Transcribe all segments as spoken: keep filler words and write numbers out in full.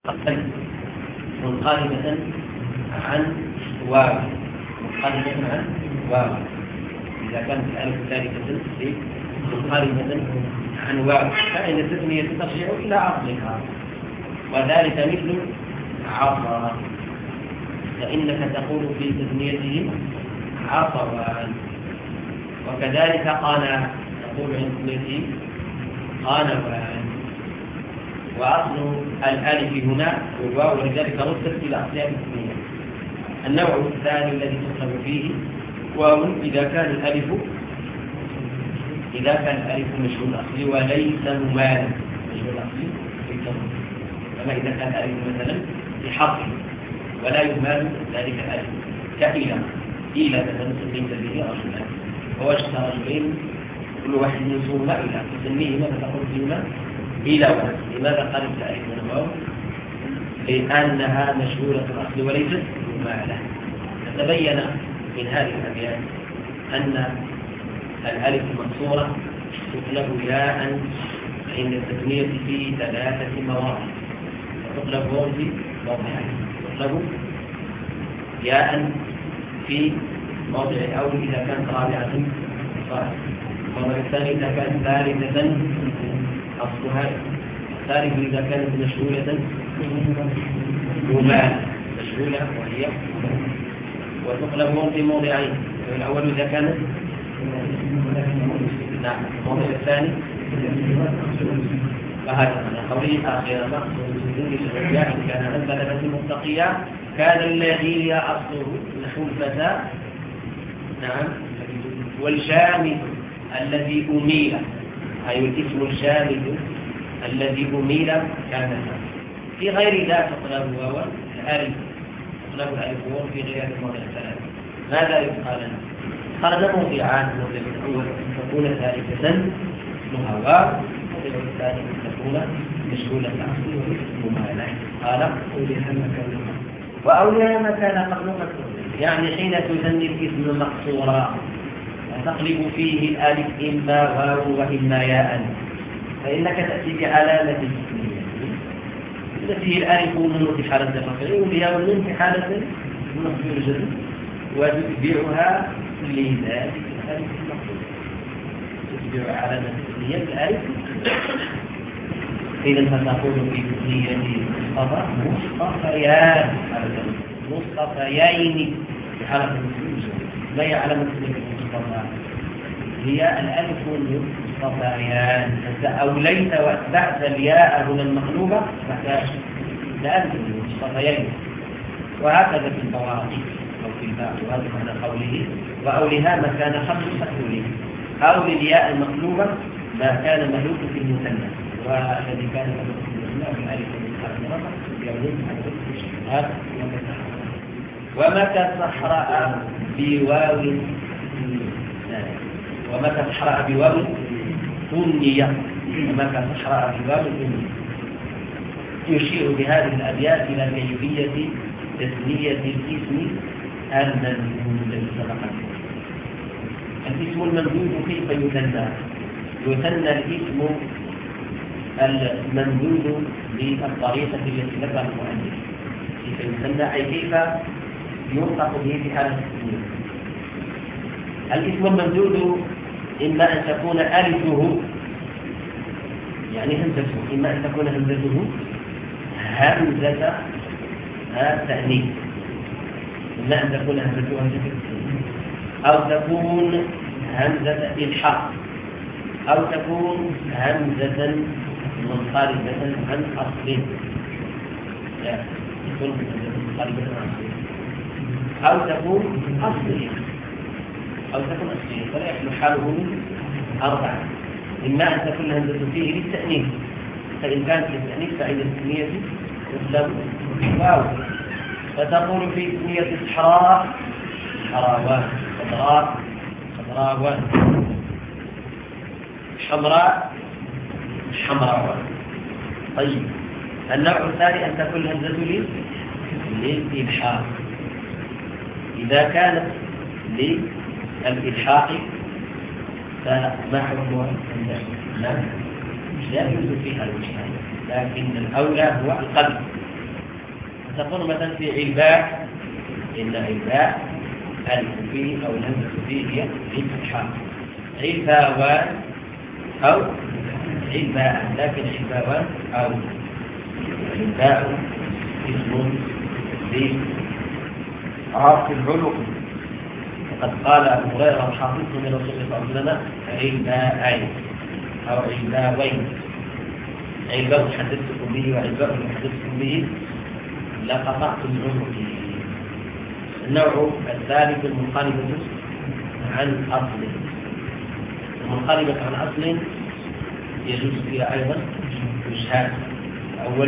منقلبة عن واو منقلبة عن واو إذا كانت الألف ثالثة منقلبة عن واو فإن التثنية ترجع إلى أصلها، وذلك مثل عصا، فإنك تقول في تثنيته عصوان، وكذلك قانا تقول عن تثنيته قانوان. وأصل الألف هنا والواو ولذلك ردت إلى أصلها التثنية. النوع الثاني الذي تطلب فيه واو إذا كان الألف إذا كان الألف مشهور الأصلي وليس ممالا، مشهور الأصلي ليس ممالا، كما إذا كان الألف مثلا بحرف ولا يمال ذلك الألف كإلى إلى مثلا سميت به رجلا ووجدت رجلين كل واحد منصوبة إلى تسميه ماذا تقول فيهما إلى ولد. لماذا قالت الألف من الواو؟ لأنها مشهورة الأصل وليست ممالة. تبين من هذه الأبيات أن الألف المكسورة تقلب ياء عند التثنية في ثلاثة مواضع، وتقلب واو في موضعين. تقلب ياء في موضع الأول إذا كانت رابعة صالح، والموضع الثاني إذا كانت ثالثة أصلها، الثالث إذا كانت مشغولة ممالة مشغولة وهي، وتقلب واو في موضعين، الأول إذا كانت نعم الموضع الثاني فهذا من قوله آخر ما كان أنبلة متقيا كان الذي هي أصله نحو الفتى نعم، والشامل الذي أميل أي الاسم الشامل الذي أميل كان في غير ذات تقلب واو الألف تقلب الألف واو في غير الموضع الثلاث. ماذا يقال لنا؟ قال موضعان، موضع الأول تكون ثالثة اسمها واو، موضع الثاني تكون مشغولة الأصل وممالة. قال وأولياء ما كان قبل مكتوب، يعني حين تثني الاسم مقصورا وتقلب فيه الألف إما واو وإما ياء، فإنك تأتي بعلامة التثنية التي الألف والنون في حالة الرفع والياء والنون في حالة النصب والجر، وتتبعها لذلك الألف المقصود، تتبع علامة التثنية الألف. إذا فتقول في تثنية مصطفى مصطفيان مصطفيين في حالة النصب، ما هي علامة التثنية المصطفى؟ هي الألف والنون مصطفيان. أنت أوليت وأتبعت الياء هنا المقلوبة فكاش لألف مصطفيين، وهكذا في البواقي أو في الباء، وهذا معنى قوله وأولها ما كان خمس مفعولين، أو للياء المقلوبة ما كان مهلوك في المثنى، والذي كان مهلوك في المثنى من ألف من حرف رفع يولد هذا ومتى صحراء بواو ومتى صحراء بواو ثنية ومتى صحراء بواو ثنية. يشير بهذه الأبيات إلى كيفية تثنية الاسم الممدود الذي سبق. الاسم الممدود كيف يثنى؟ يثنى الاسم الممدود بالطريقة التي ذكرها المؤلف. كيف يثنى أي كيف ينطق به في حالة التثنية. الاسم الممدود إما أن تكون ألفه يعني همزته، إما أن تكون همزته همزة التأنيث، إما أن تكون همزته همزة التأنيث، أو تكون همزة إلحاق، أو تكون همزة منقلبة عن أصل، تكون همزة منقلبة عن أصل، أو تكون أصلية أو تكون أصلية، فلا يحل حاله من أربعة. إما أن تكون همزة فيه للتأنيث، فإن كانت للتأنيث فإن التثنية تسلب واو، فتقول في تثنية صحراء حراوان، خضراء خضراوان، حمراء حمراوان. طيب النوع الثاني أن تكون همزة للإلحاق، إذا كانت للإلحاق فما حكمها؟ لا لا يوجد فيها الوجهان، لكن الأولى هو القلب تقول مثلا في علباء، إن علباء ألف فيه أو الهمزة فيه هي الفتحة، علباوان أو علباء، لكن علباوان أو علباء اسم لعرف العلوم. وقد قال أبو هريرة حافظه من رسول الله صلى الله عليه وسلم علباءين أو علباوين، علباء حدثتكم به وعلباء حدثتكم به لقطعتم عنقه. النوع الثالث المنقلبة عن أصل. المنقلبة عن أصل يجوز فيها أيضا وجهان: الأول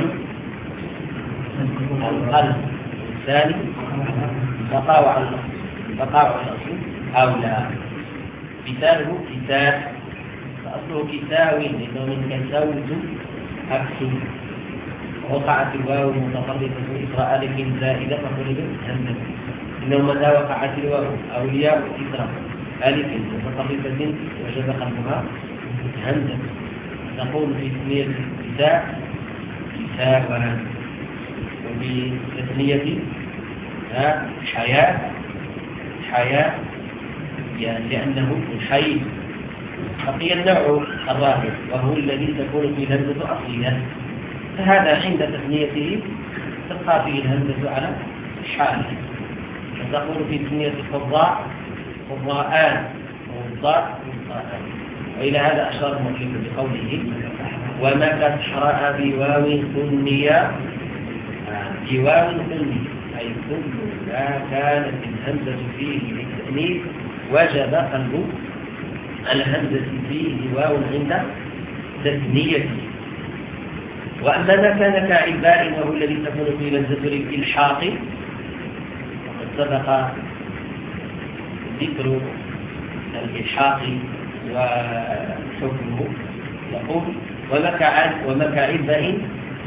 القلب، الثاني بقاء على الأصل. بقاء على الأصل أو لا. مثاله كتاب، فأصله كتاوي لأنه من كسوت أكسو، وقعت الواو المتطرفة إثر ألف زائدة فقلبت همزة. إنه متى وقعت الواو أو الياء إثر ألف متطرفة وجب قلبها همزة. نقول في تثنية كتاب كتابا، وفي تثنية حياة حياة يعني لأنه حي. بقي النوع الرابع وهو الذي تكون فيه الهمزة أصلية، فهذا عند تثنيته تبقى فيه الهمزة على حاله، فتقول في تثنية القضاء قضاءان وضاء وضاءان. وإلى هذا أشار المؤلف بقوله وما تحرأ بواو ثنية، بواو ثنية أي كل ما كانت الهمزة فيه للتأنيث وجب قلب الهمزة فيه واو عند تثنيته. وأما ما كان كعباء وهو الذي تكون فيه همزة الإلحاق، وقد سبق ذكر الإلحاق وحكمه. يقول ومكعباء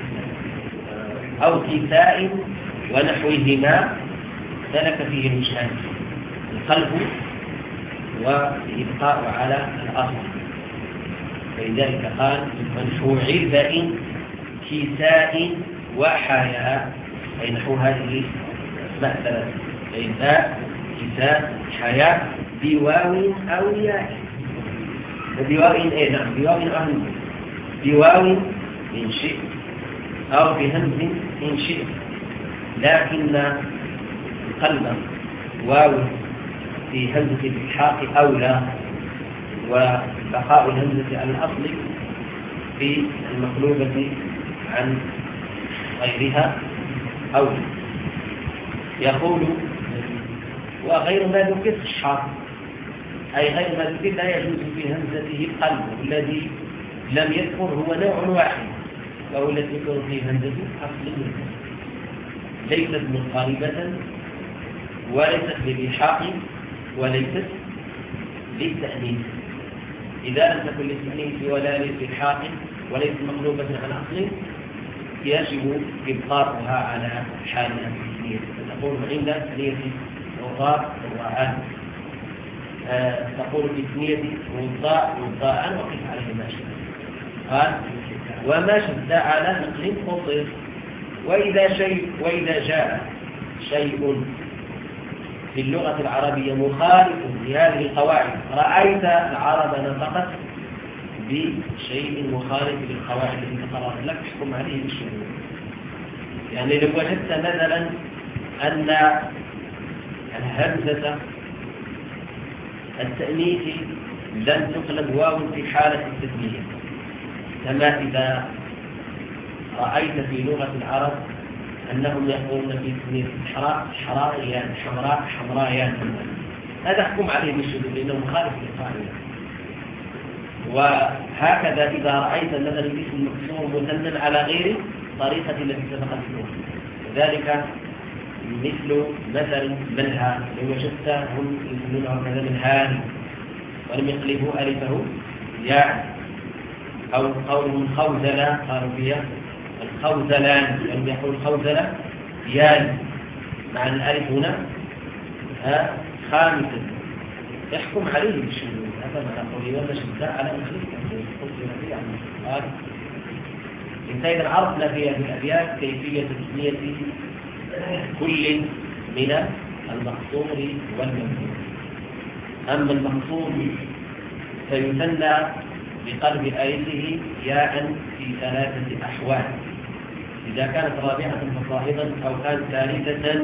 أو كساء ونحوهما سلك فيه الوجهان: القلب والإبقاء على الأصل. فلذلك قال ونحو عباء كساء وحياء، أي نحو هذه أسماء ثلاثة: عباء كساء حياء بواو أو ياء. بواو إيه نعم بواو أهم، بواو إن شئت أو بهمز إن شئت، لكن قلب واو في همزة الإلحاق أولى، وبقاء الهمزة على الأصل في المقلوبة عن غيرها أولى. يقول وغير ما ذكر الشرط، أي غير ما ذكر لا يجوز في همزته القلب. الذي لم يذكر هو نوع واحد وهو الذي يذكر فيه همزة أصل، ليست منقلبة وليست للإلحاق وليست للتأنيث. إذا لم تكن للتأنيث ولا للإلحاق وليست مقلوبة عن أصل يجب إبقاؤها على حالها في التثنية. فتقول عند تثنية وضاء وضاءان، آه تقول في تثنية وضاء وضاءان وقف عليه ما شاء. قال وما شد على نقل قصر. وإذا شيء وإذا جاء شيء في اللغة العربية مخالف لهذه القواعد، رأيت العرب نطقت بشيء مخالف للقواعد التي تقررت لك تحكم عليه بالشذوذ. يعني لو وجدت مثلا أن الهمزة التأنيث لن تقلب واو في حالة التثنية، كما إذا رأيت في لغة العرب أنهم يقولون في تثنية حراء حرائيان حمراء حمرايان، هذا احكم عليه بالشذوذ لأنه مخالف للقاعدة. وهكذا إذا رأيت مثلا الاسم مكسور مثنى على غير طريقة التي سبقت له، وذلك مثل مثل منها لو وجدتهم يسمونه كذا من هان ولم يقلبوا ألفه ياء، أو قولهم خوزلة قالوا فيها الخوزلان لم يقول خوزلة يان مع الألف هنا خامسا، يحكم عليه بالشذوذ. هذا ما نقول ولا شداء على أخذ قال انت إذا عرفنا في هذه الأبيات كيفية تثنية كل من المقصور والممدود. أما المقصور فيثنى بقلب ألفه ياء في ثلاثة أحوال: إذا كانت رابعة فصاعدا، أو كانت ثالثة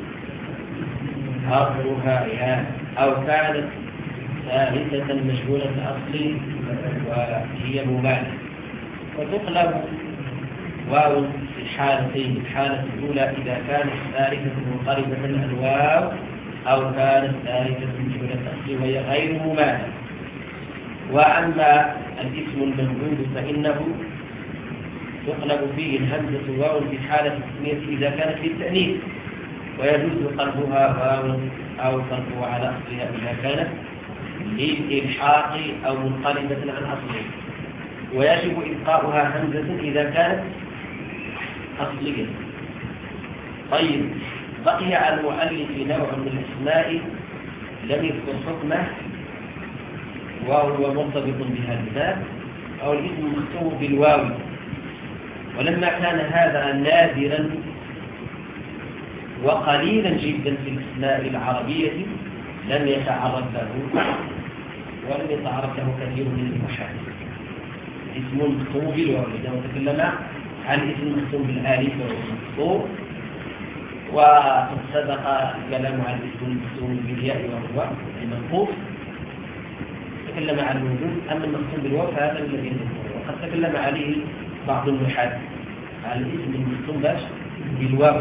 آخرها ياء، أو كانت ثالثة مشغولة الأصل وهي مماثلة. وتقلب واو في الحالتين: الحالة الأولى إذا كانت ثالثة منقلبة الواو، أو كانت ثالثة مشغولة الأصل وهي غير مماثلة. وأما الاسم الممدود فإنه تقلب فيه الهمزة واو في حالة التسمية إذا كانت للتأنيث، ويجوز قلبها واو أو قلبها على أصلها إذا كانت للإلحاق أو منقلبة عن أصلها، ويجب إبقاؤها همزة إذا كانت أصلية. طيب، بقي على المؤلف نوع من الأسماء لم يذكر حكمه وهو مرتبط بهذا الباب، أو الاسم مختوم بالواو. ولما كان هذا نادرا وقليلا جدا في الأسماء العربية لم يتعرض له ولم يتعرض له كثير من المحادث. اسم مختوم بالواو، إذا تكلم عن اسم مختوم بالالف والمقصور، وقد سبق الكلام عن اسم المختوم بالياء وهو المنقوص، تكلم عن الوجود. أما المختوم بالواو فهذا الذي نذكره، وقد تكلم عليه بعض المحادث على الاسم المختوم باش بالواو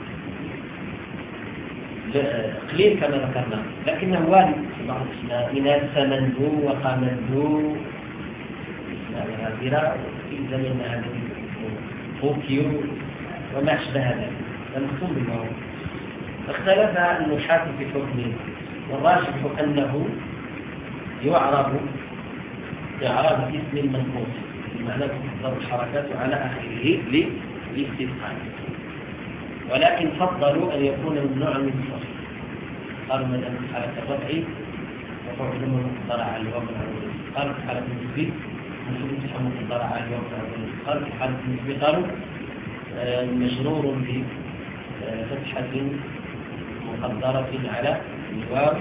قليل كما ذكرنا، لكنه وارد في بعض الاسماء من سمندو وقمندو، اسماء نادرة في زمننا هذا طوكيو وما أشبه ذلك، المختوم بالواو. اختلف النحاة في حكمه، والراجح أنه يعرب إعراب اسم منقوص، بمعنى تحضر الحركات على آخره للاستثقال، ولكن فضلوا أن يكون ممنوعا من الصرف. قالوا مثلا في حالة الرفع رفع ضمن مقدار على الواو الأول، قالوا في حالة النسبة نسبة تحمل مقدار على الواو الأول، قالوا في حالة النسبة قالوا مجرور بفتحة مقدرة على الواو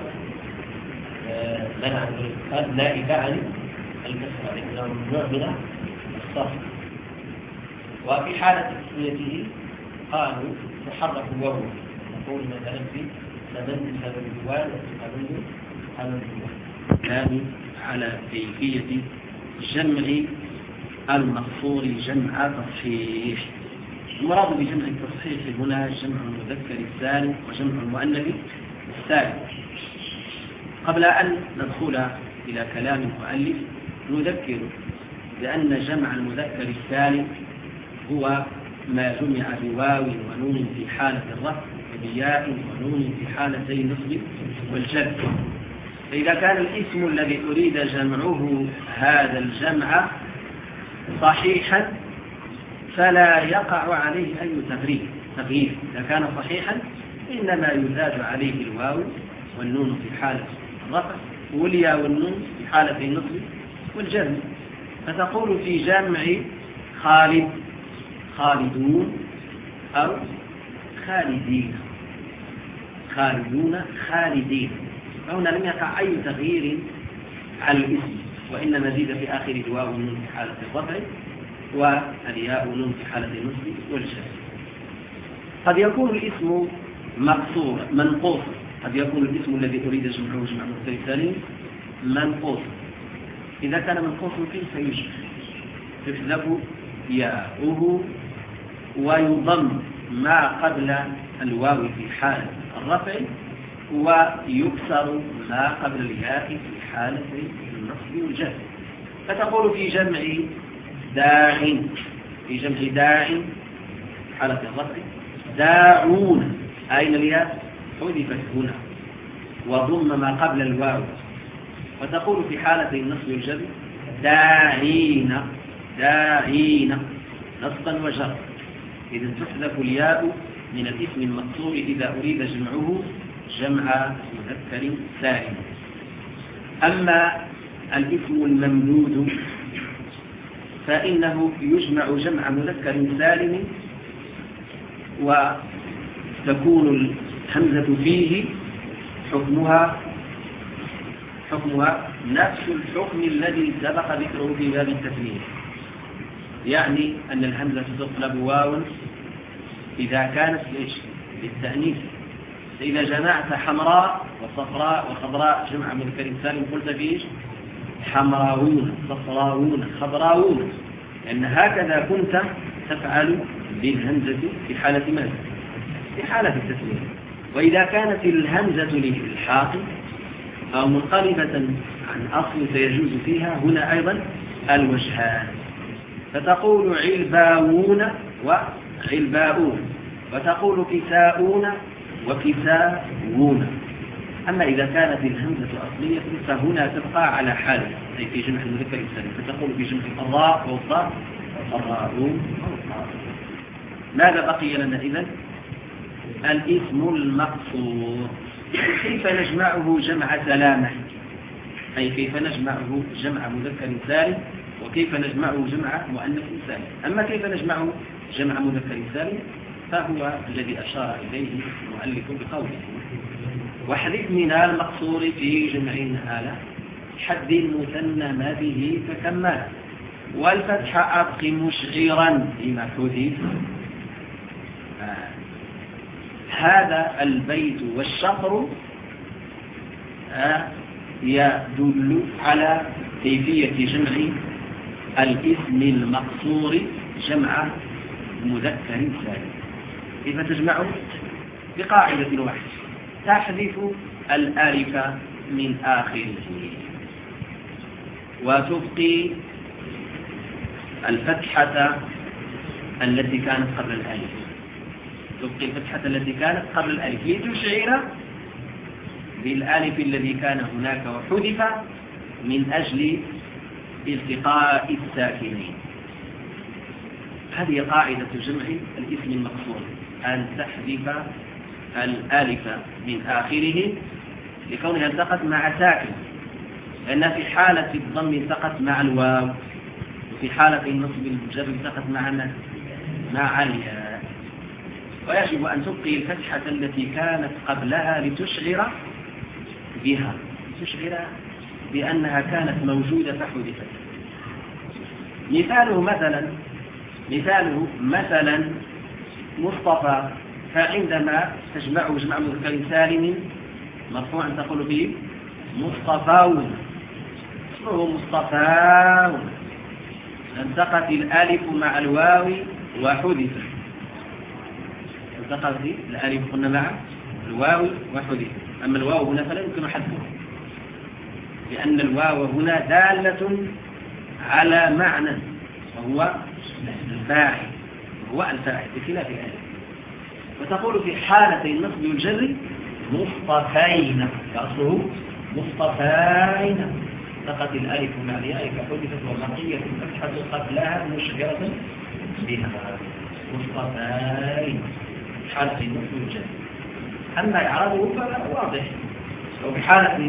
منع الإدخال نائبة عن الكسرة، لأنه ممنوع من الصرف. وفي حالة تسميته قالوا تحرك واو، نقول مثلا في سمن سمندوان وسمن سمندوان، كانوا على كيفية جمع المقصور جمع تصحيح. المراد بجمع التصحيح هنا جمع المذكر السالم وجمع المؤنث السالم. قبل أن ندخل إلى كلام المؤلف نذكر بأن جمع المذكر السالم هو ما جمع بواو ونون في حالة الرفع وبياء ونون في حالتي النصب والجر. فإذا كان الاسم الذي أريد جمعه هذا الجمع صحيحا فلا يقع عليه أي تغيير. إذا كان صحيحا إنما يزاد عليه الواو والنون في حالة الرفع والياء والنون في حالة النصب والجر. فتقول في جمع خالد خالدون أو خالدين، خالدون خالدين، فهنا لم يقع أي تغيير على الاسم، وإنما زيد في آخر الواو والنون في حالة الرفع والياء والنون في حالة النصب والجر. قد يكون الاسم مقصورا منقوصا، قد يكون الاسم الذي أريد جمعه جمع مذكر سالم منقوصا. إذا كان منقوصا كيف يجمع؟ تحذف ياؤه ويضم ما قبل الواو في حالة الرفع ويكسر ما قبل الياء في حالة النصب والجر. فتقول في جمع داع، في جمع داع حالة الرفع داعون، أين الياء؟ حذفت هنا وضم ما قبل الواو. وتقول في حالة النصب والجر داعين داعين نصبا وجرا. إذا تحذف الياء من الاسم المقصور إذا أريد جمعه جمع مذكر سالم. أما الاسم الممدود فإنه يجمع جمع مذكر سالم تكون الهمزة فيه حكمها حكمها نفس الحكم الذي سبق ذكره في باب التثنية، يعني أن الهمزة تقلب واو إذا كانت للتأنيث. إذا جمعت حمراء وصفراء وخضراء جمع مذكر سالم قلت فيه حمراوون صفراوون خضراوون، لأن هكذا كنت تفعل بالهمزة في حالة ماذا؟ في حالة التثنية. وإذا كانت الهمزة للحاق أو منقلبة عن أصل فيجوز فيها هنا أيضا الوجهان، فتقول علباوون وعلباؤون، وتقول كساؤون وكساؤون. أما إذا كانت الهمزة أصلية فهنا تبقى على حالها، أي في جمع المذكر السالم، فتقول في جمع الراء والضاء الراءون والضاء. ماذا بقي لنا إذن؟ الاسم المقصور. كيف نجمعه جمع سلامة؟ أي كيف نجمعه جمع مذكر سالم، وكيف نجمعه جمع مؤنث سالم. أما كيف نجمعه جمع مذكر سالم فهو الذي أشار إليه المؤلف بقوله واحذف من المقصور في جمع آلة حد المثنى ما به تكمل، والفتح أبق مشعرا لما حدث. آه. هذا البيت والشطر آه يدل على كيفية جمع الاسم المقصور جمع مذكر سالم. كيف تجمعه؟ بقاعدة واحدة، تحذف الألف من آخره وتبقي الفتحة التي كانت قبل الألف، تبقي الفتحة التي كانت قبل الألف لتشعر بالألف الذي كان هناك وحذف من أجل التقاء الساكنين. هذه قاعدة جمع الاسم المقصور، أن تحذف الألف من آخره لكونها التقت مع ساكن، لأن في حالة الضم التقت مع الواو، وفي حالة النصب الجر التقت مع مع الياء. ويجب أن تبقي الفتحة التي كانت قبلها لتشعر بها، لتشعر بأنها كانت موجودة فحذفت. مثاله مثلا مثاله مثلا مصطفى، فعندما تجمعه جمع مذكر سالم مرفوعا تقول فيه مصطفاون، اسمه مصطفاون، التقت الالف مع الواو وحذف، التقت الالف قلنا مع الواو وحذف. اما الواو هنا فلا يمكن حذفها، لان الواو هنا دالة على معنى وهو الفاعل، وهو الفاعل بخلاف الالف. وتقول في حالة النصب والجر مصطفين، أصله مصطفين، التقت الألف مع الياء فحذفت وبقيت الفتحة قبلها مشعرة بها، مصطفين حالة النصب والجر. أما إعرابه فواضح، وفي حالة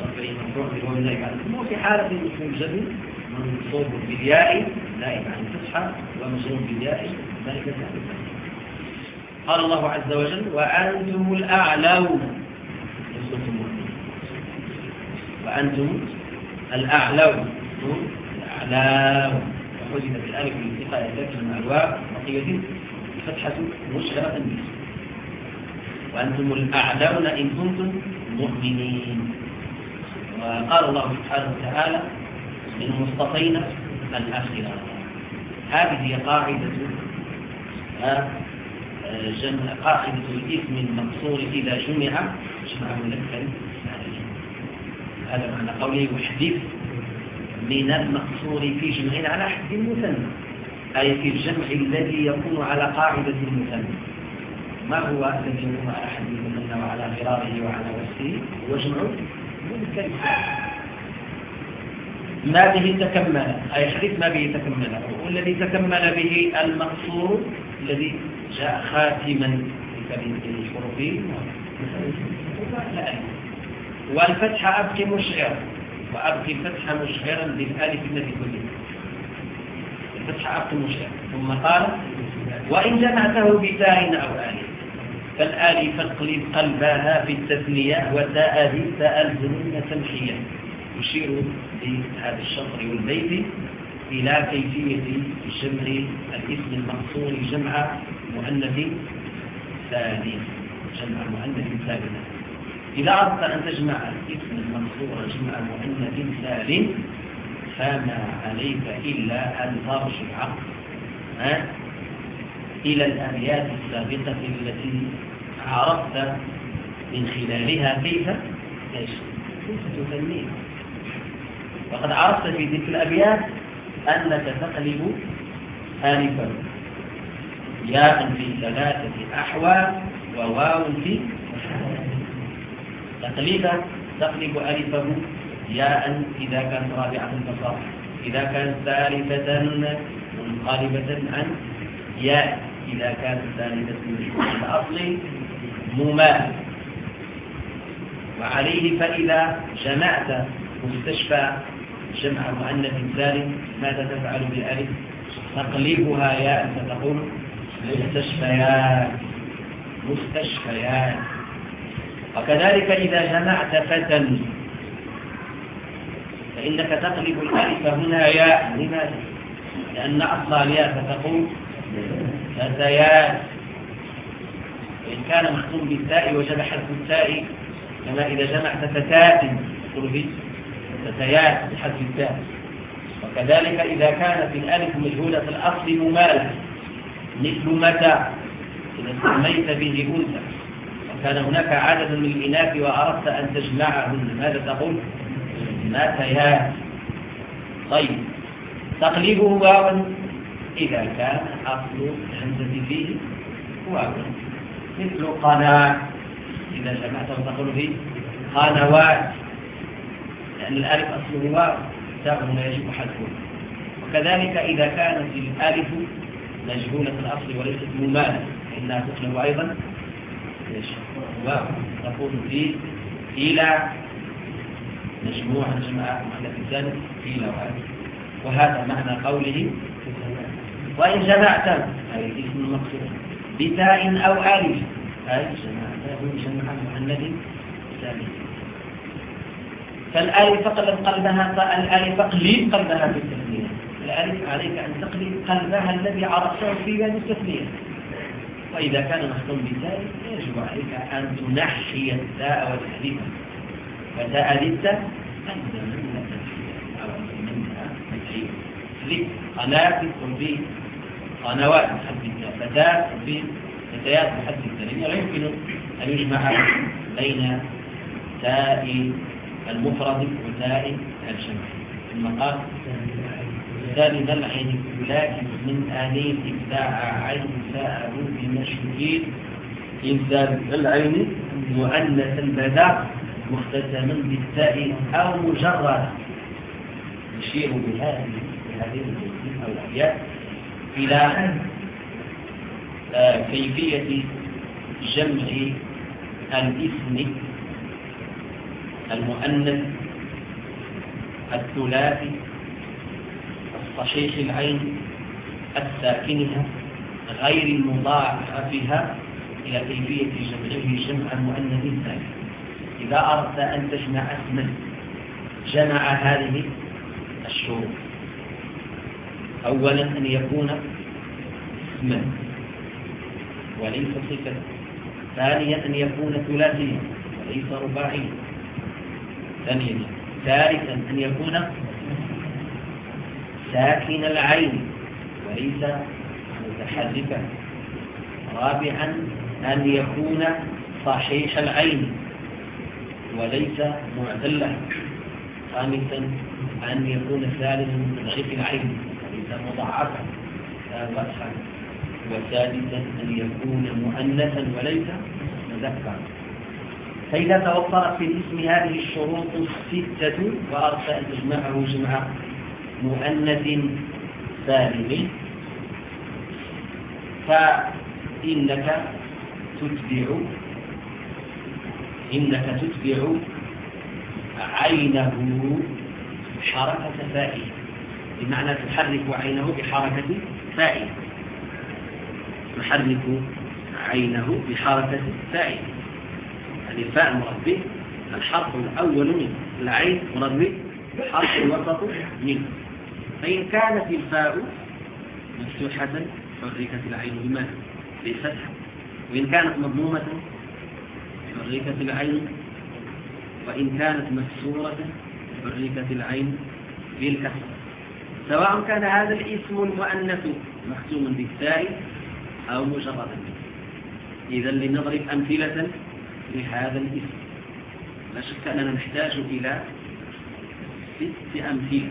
وفي حالة النصب والجر منصوب بالياء نائب عن الفتحة ومجرور بالياء ذلك الفتحة. قال الله عز وجل وأنتم الأعلون، وأنتم الأعلون الأعلون، وحذفت الألف لالتقاء الساكن مع الواو بقيت الفتحة مشعرة به. وأنتم الأعلون إن كنتم مؤمنين. وقال الله سبحانه وتعالى للمصطفين الأخيرة. هذه هي قاعدة جمع قاعدة الاسم المقصور إذا جمع جمع مذكر. هذا معنى قوله واحذف من المقصور في جمع على حد المثنى، أي في الجمع الذي يكون على قاعدة المثنى. ما هو الذي يكون على حد المثنى وعلى غراره وعلى وسطه؟ هو جمع مذكر ما به تكمل، أي حديث ما به تكمل، والذي تكمل به المقصور الذي جاء خاتما للحروف والفتح أبقي مشعر، وأبقي الفتح مشعرا بالالف التي كلها، الفتح أبقي مشعر. ثم قال وإن جمعته بتاء أو آلف، فالآلف اقلب قلبها في التثنية وتاء ذي تاء الزمن تمحية. يشير في هذا الشطر والبيت إلى كيفية جمع الاسم المقصور جمع مؤنث سالم. جمع مؤنث سالم إذا أردت أن تجمع الاسم المقصور جمع مؤنث سالم فما عليك إلا أن ترجع إلى الأبيات السابقة التي عرفت من خلالها كيف تثنيها. وقد عرفت في تلك الأبيات أنك تقلب آلفا ياء في ثلاثة أحوال وواو في تقلب تقلب ألفه ياء إذا كانت رابعة الفصاحة، إذا كانت ثالثة منقلبة عن ياء، إذا كانت ثالثة من الأصل ممال. وعليه فإذا جمعت مستشفى جمع مؤنث سالم ماذا تفعل بالألف؟ تقلبها ياء فتقول مستشفيات مستشفيات. وكذلك إذا جمعت فتى فإنك تقلب الألف هنا ياء. لماذا؟ لأن أصلها الياء فتقول فتيات. وإن كان مختوم بالتاء وجب حذف التاء كما إذا جمعت فتاة تقول به فتيات بحذف التاء. وكذلك إذا كانت الألف مجهولة الأصل ممالة مثل متى إذا سميت به أنثى وكان هناك عدد من الإناث وأردت أن تجمعهن ماذا تقول؟ متيات. طيب تقليبه واوا إذا كان أصل الهمزة فيه واوا مثل قناة إذا جمعته تقول به قنوات لأن الألف أصله واو تاء لا يجب حذفه. وكذلك إذا كانت الألف مجهولة الأصل وليست ممالة فإنها تقلب أيضا واو تقول فيه إلى مجموعة جمع مؤنث سالم إلى وهذا. وهذا معنى قوله وإن جمعت أي اسم المقصود بتاء أو ألف أي جمعته جمع مؤنث سالم. فالآلف اقلب قلبها فالآلف اقلب قلبها في التثنية. الآلف عليك أن تقلب قلبها الذي عرفته في باب التثنية. وإذا كان مختوم بتاء يجب عليك أن تنحي التاء وتحذفها. فتاء للتاء أنت منها تنحية أو منها تنحية. لك قناة في قنوات بحذف التاء فتاة في فتيات بحذف التاء. لا يمكن أن يجمع بين تاء المفرد وتاء الجمع. ثم قال ثاني العين لكن من آنين ابتاع عين ساءه بمشهود إنسان العين مؤنثا بدا مختتما بالتاء أو مجرد. يشير بهذه بهذه أو الأبيات إلى كيفية جمع الاسم المؤنث الثلاثي الصحيح العين الساكنها غير المضاعفها إلى كيفية جمعه جمع مؤنث ثاني. إذا أردت أن تجمع اسما جمع هذه الشروط: أولا أن يكون اسما وليس صفة، ثانيا أن يكون ثلاثيا وليس رباعيا، ثانيا ثالثا أن يكون ساكن العين وليس متحركا، رابعا أن يكون صحيح العين وليس معتلا، خامسا أن يكون سالما من ضعيف العين وليس مضاعفا لا فتحا، وسادسا أن يكون مؤنثا وليس مذكرا. فإذا توفرت في الاسم هذه الشروط الستة وأردت أن تجمعه جمع مؤنث سالم فإنك تتبع إنك تتبع عينه حركة فائه، بمعنى تحرك عينه بحركة فائه، تحرك عينه بحركة فاعل، يعني الفاء مراد به الحرف الأول منه، العين مراد به الحرف الوسط منه. فإن كانت الفاء مفتوحة حركت العين بماذا؟ بالفتحة، وإن كانت مضمومة حركت العين، وإن كانت مكسورة حركت العين بالكسر، سواء كان هذا الاسم المؤنث مختوما بالتاء أو مجردا. إذا لنضرب أمثلة لهذا الاسم. لا شك أننا نحتاج إلى ست أمثلة،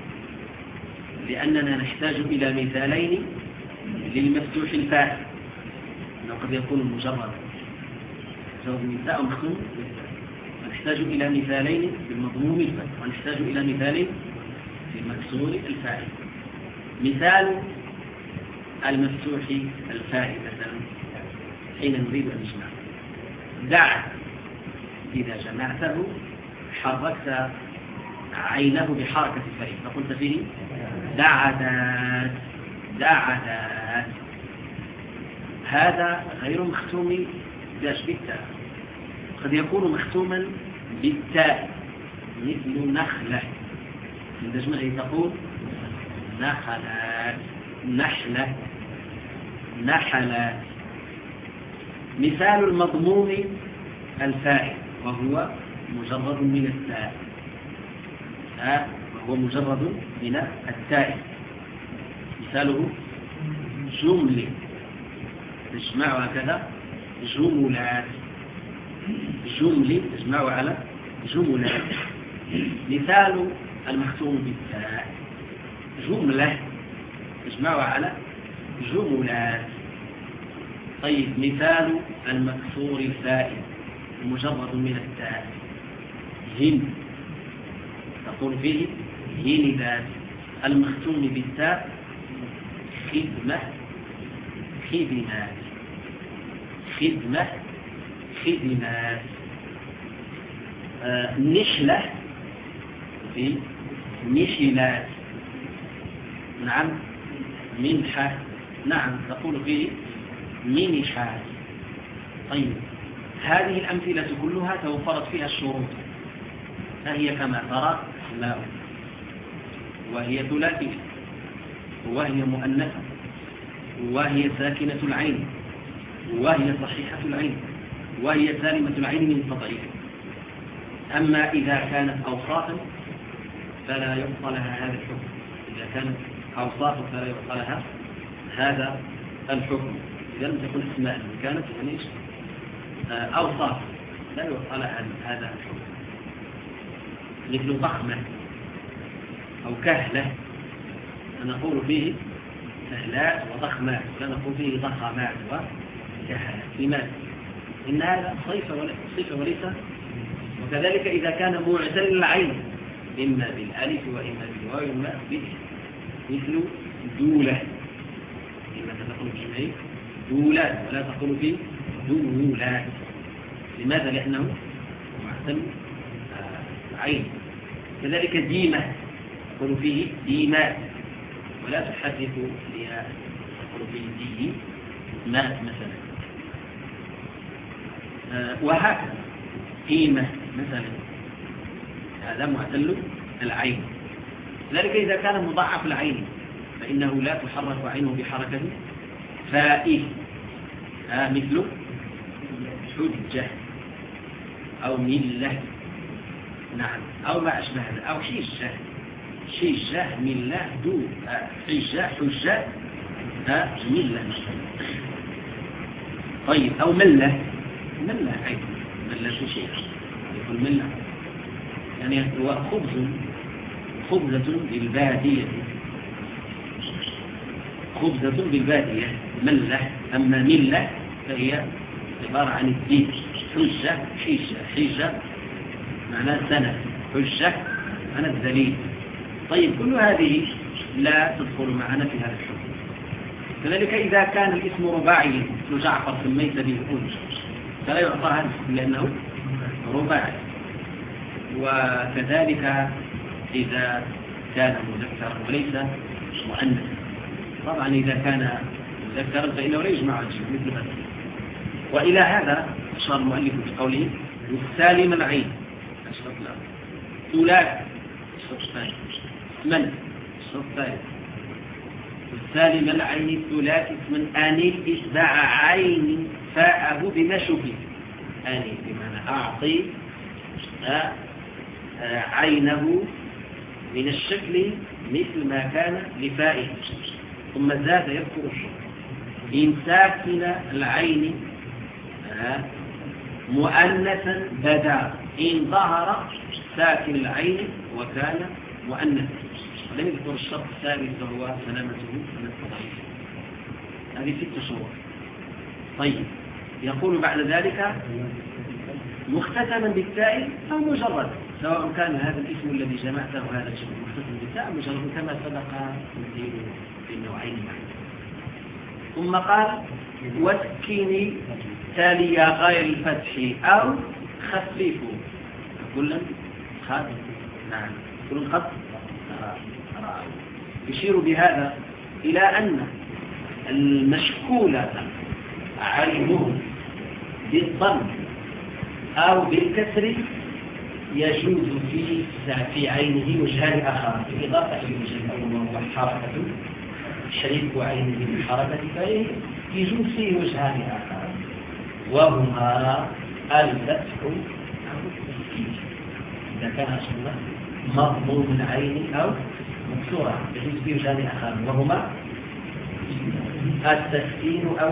لأننا نحتاج إلى مثالين للمفتوح الفاء، أنه قد يكون مجردا سواء من تاء أو مختوم بالتاء، ونحتاج إلى مثالين بالمضموم الفاء، ونحتاج إلى مثالين للمكسور الفاء. مثال المفتوح الفاء مثلا حين نريد أن نجمع دع، إذا جمعته حركت عينه بحركة الفاء فقلت فيه دعدات دعدات. هذا غير مختوم بالتاء، قد يكون مختوما بالتاء مثل نخلة، من تجمعه تقول نخلات نحلة نحلات. مثال المضموم الفاعل وهو مجرد من التاء، وهو مجرد من التاء، مثاله جملة تجمع هكذا جملات، جملة تجمع على جملات. مثال المختوم بالتاء جملة تجمع على جملات. طيب مثال المكسور الفاء مجرد من التاء هم، تقول فيه هندات. المختوم بالتاء خدمة خدمات خدمة خدمات. آه نشلة في نشلات. نعم منحة، نعم تقول فيه منحات. طيب هذه الأمثلة كلها توفرت فيها الشروط، فهي كما ترى أسماء، وهي ثلاثية، وهي مؤنثة، وهي ساكنة العين، وهي صحيحة العين، وهي سالمة العين من التضعيف. أما إذا كانت أوصافا فلا يعطى لها هذا الحكم، إذا كانت أوصافا فلا يعطى لها هذا الحكم. إذا لم تكن اسماء كانت يعني أوصاف لا يعطى لها هذا الحكم، مثل ضخمة أو كهلة فنقول فيه كهلات وضخمات، لا نقول فيه ضخمات وكهلات. لماذا؟ إن هذا صفة وليس. وكذلك إذا كان معتل العين إما بالألف وإما بالواو وإما بالإيه، مثل دولة، إما تقول فيه دولات ولا تقول فيه دولات. لماذا؟ لأنه معتل العين. كذلك ديمة تقول فيه ديمات ولا تحدث لها، تقول فيه ديمات مثلا. وهكذا قيمة مثلا، هذا معتل العين. ذلك إذا كان مضاعف العين فإنه لا تحرك عينه بحركة فائه، آه مثل حجة أو ملة، نعم، أو ما أشبه هذا، أو حجة حجة ملة دو آه حجة حجة آه ملة. طيب أو ملة ملة عين ملة شيء يقول ملة يعني هو خبز خبزة بالبادية خبزة بالبادية ملة. أما ملة فهي عبارة عن الدين. حجة حجة حجة معناه سنة، حجة أنا الدليل. طيب كل هذه لا تدخل معنا في هذا الحكم. كذلك إذا كان الاسم رباعي مثل جعفر سميت به أنثى فلا يعطى هذا الاسم لأنه رباعي. وكذلك إذا كان مذكرا وليس مؤنثا، طبعا إذا كان مذكرا فإنه لا يجمع مثل هذا. وإلى هذا أشار المؤلف في قوله والسالم العين الشرط الأول، ثلاث الشرط الثاني، من الشرط الثالث والسالم العين ثلاث من أنيل إتباع عين فاءه بما شبه. أنيل بمعنى أعطي عينه من الشكل مثل ما كان لفائه. ثم زاد يذكر الشرط إن ساكن العين مؤنثا بدا إن ظهر ساكن العين وكان مؤنثا. لم يذكر الشرط الثالث وهو سلامته من التضعيف. هذه ست صور. طيب يقول بعد ذلك مختتما بالتاء أو مجرد، سواء كان هذا الاسم الذي جمعته هذا الشيء مختتما بالتاء أو مجرد كما سبق تمثيل في النوعين معا. ثم قال وسكني تالي غير الفتح أو خففه كلا خط. نعم كل خط. يشير بهذا إلى أن المشكولة عينه بالضم أو بالكسر يجوز في في عينه وجهان آخر، بالإضافة إلى الوجه الأول وهو حركة شريك عينه بالحركة، فيجوز فيه وجهان آخر وهما الفتح أو التسكين إذا كان أصلا مضموم العين أو مكسورة، يجوز فيه وجهان آخر وهما التسكين أو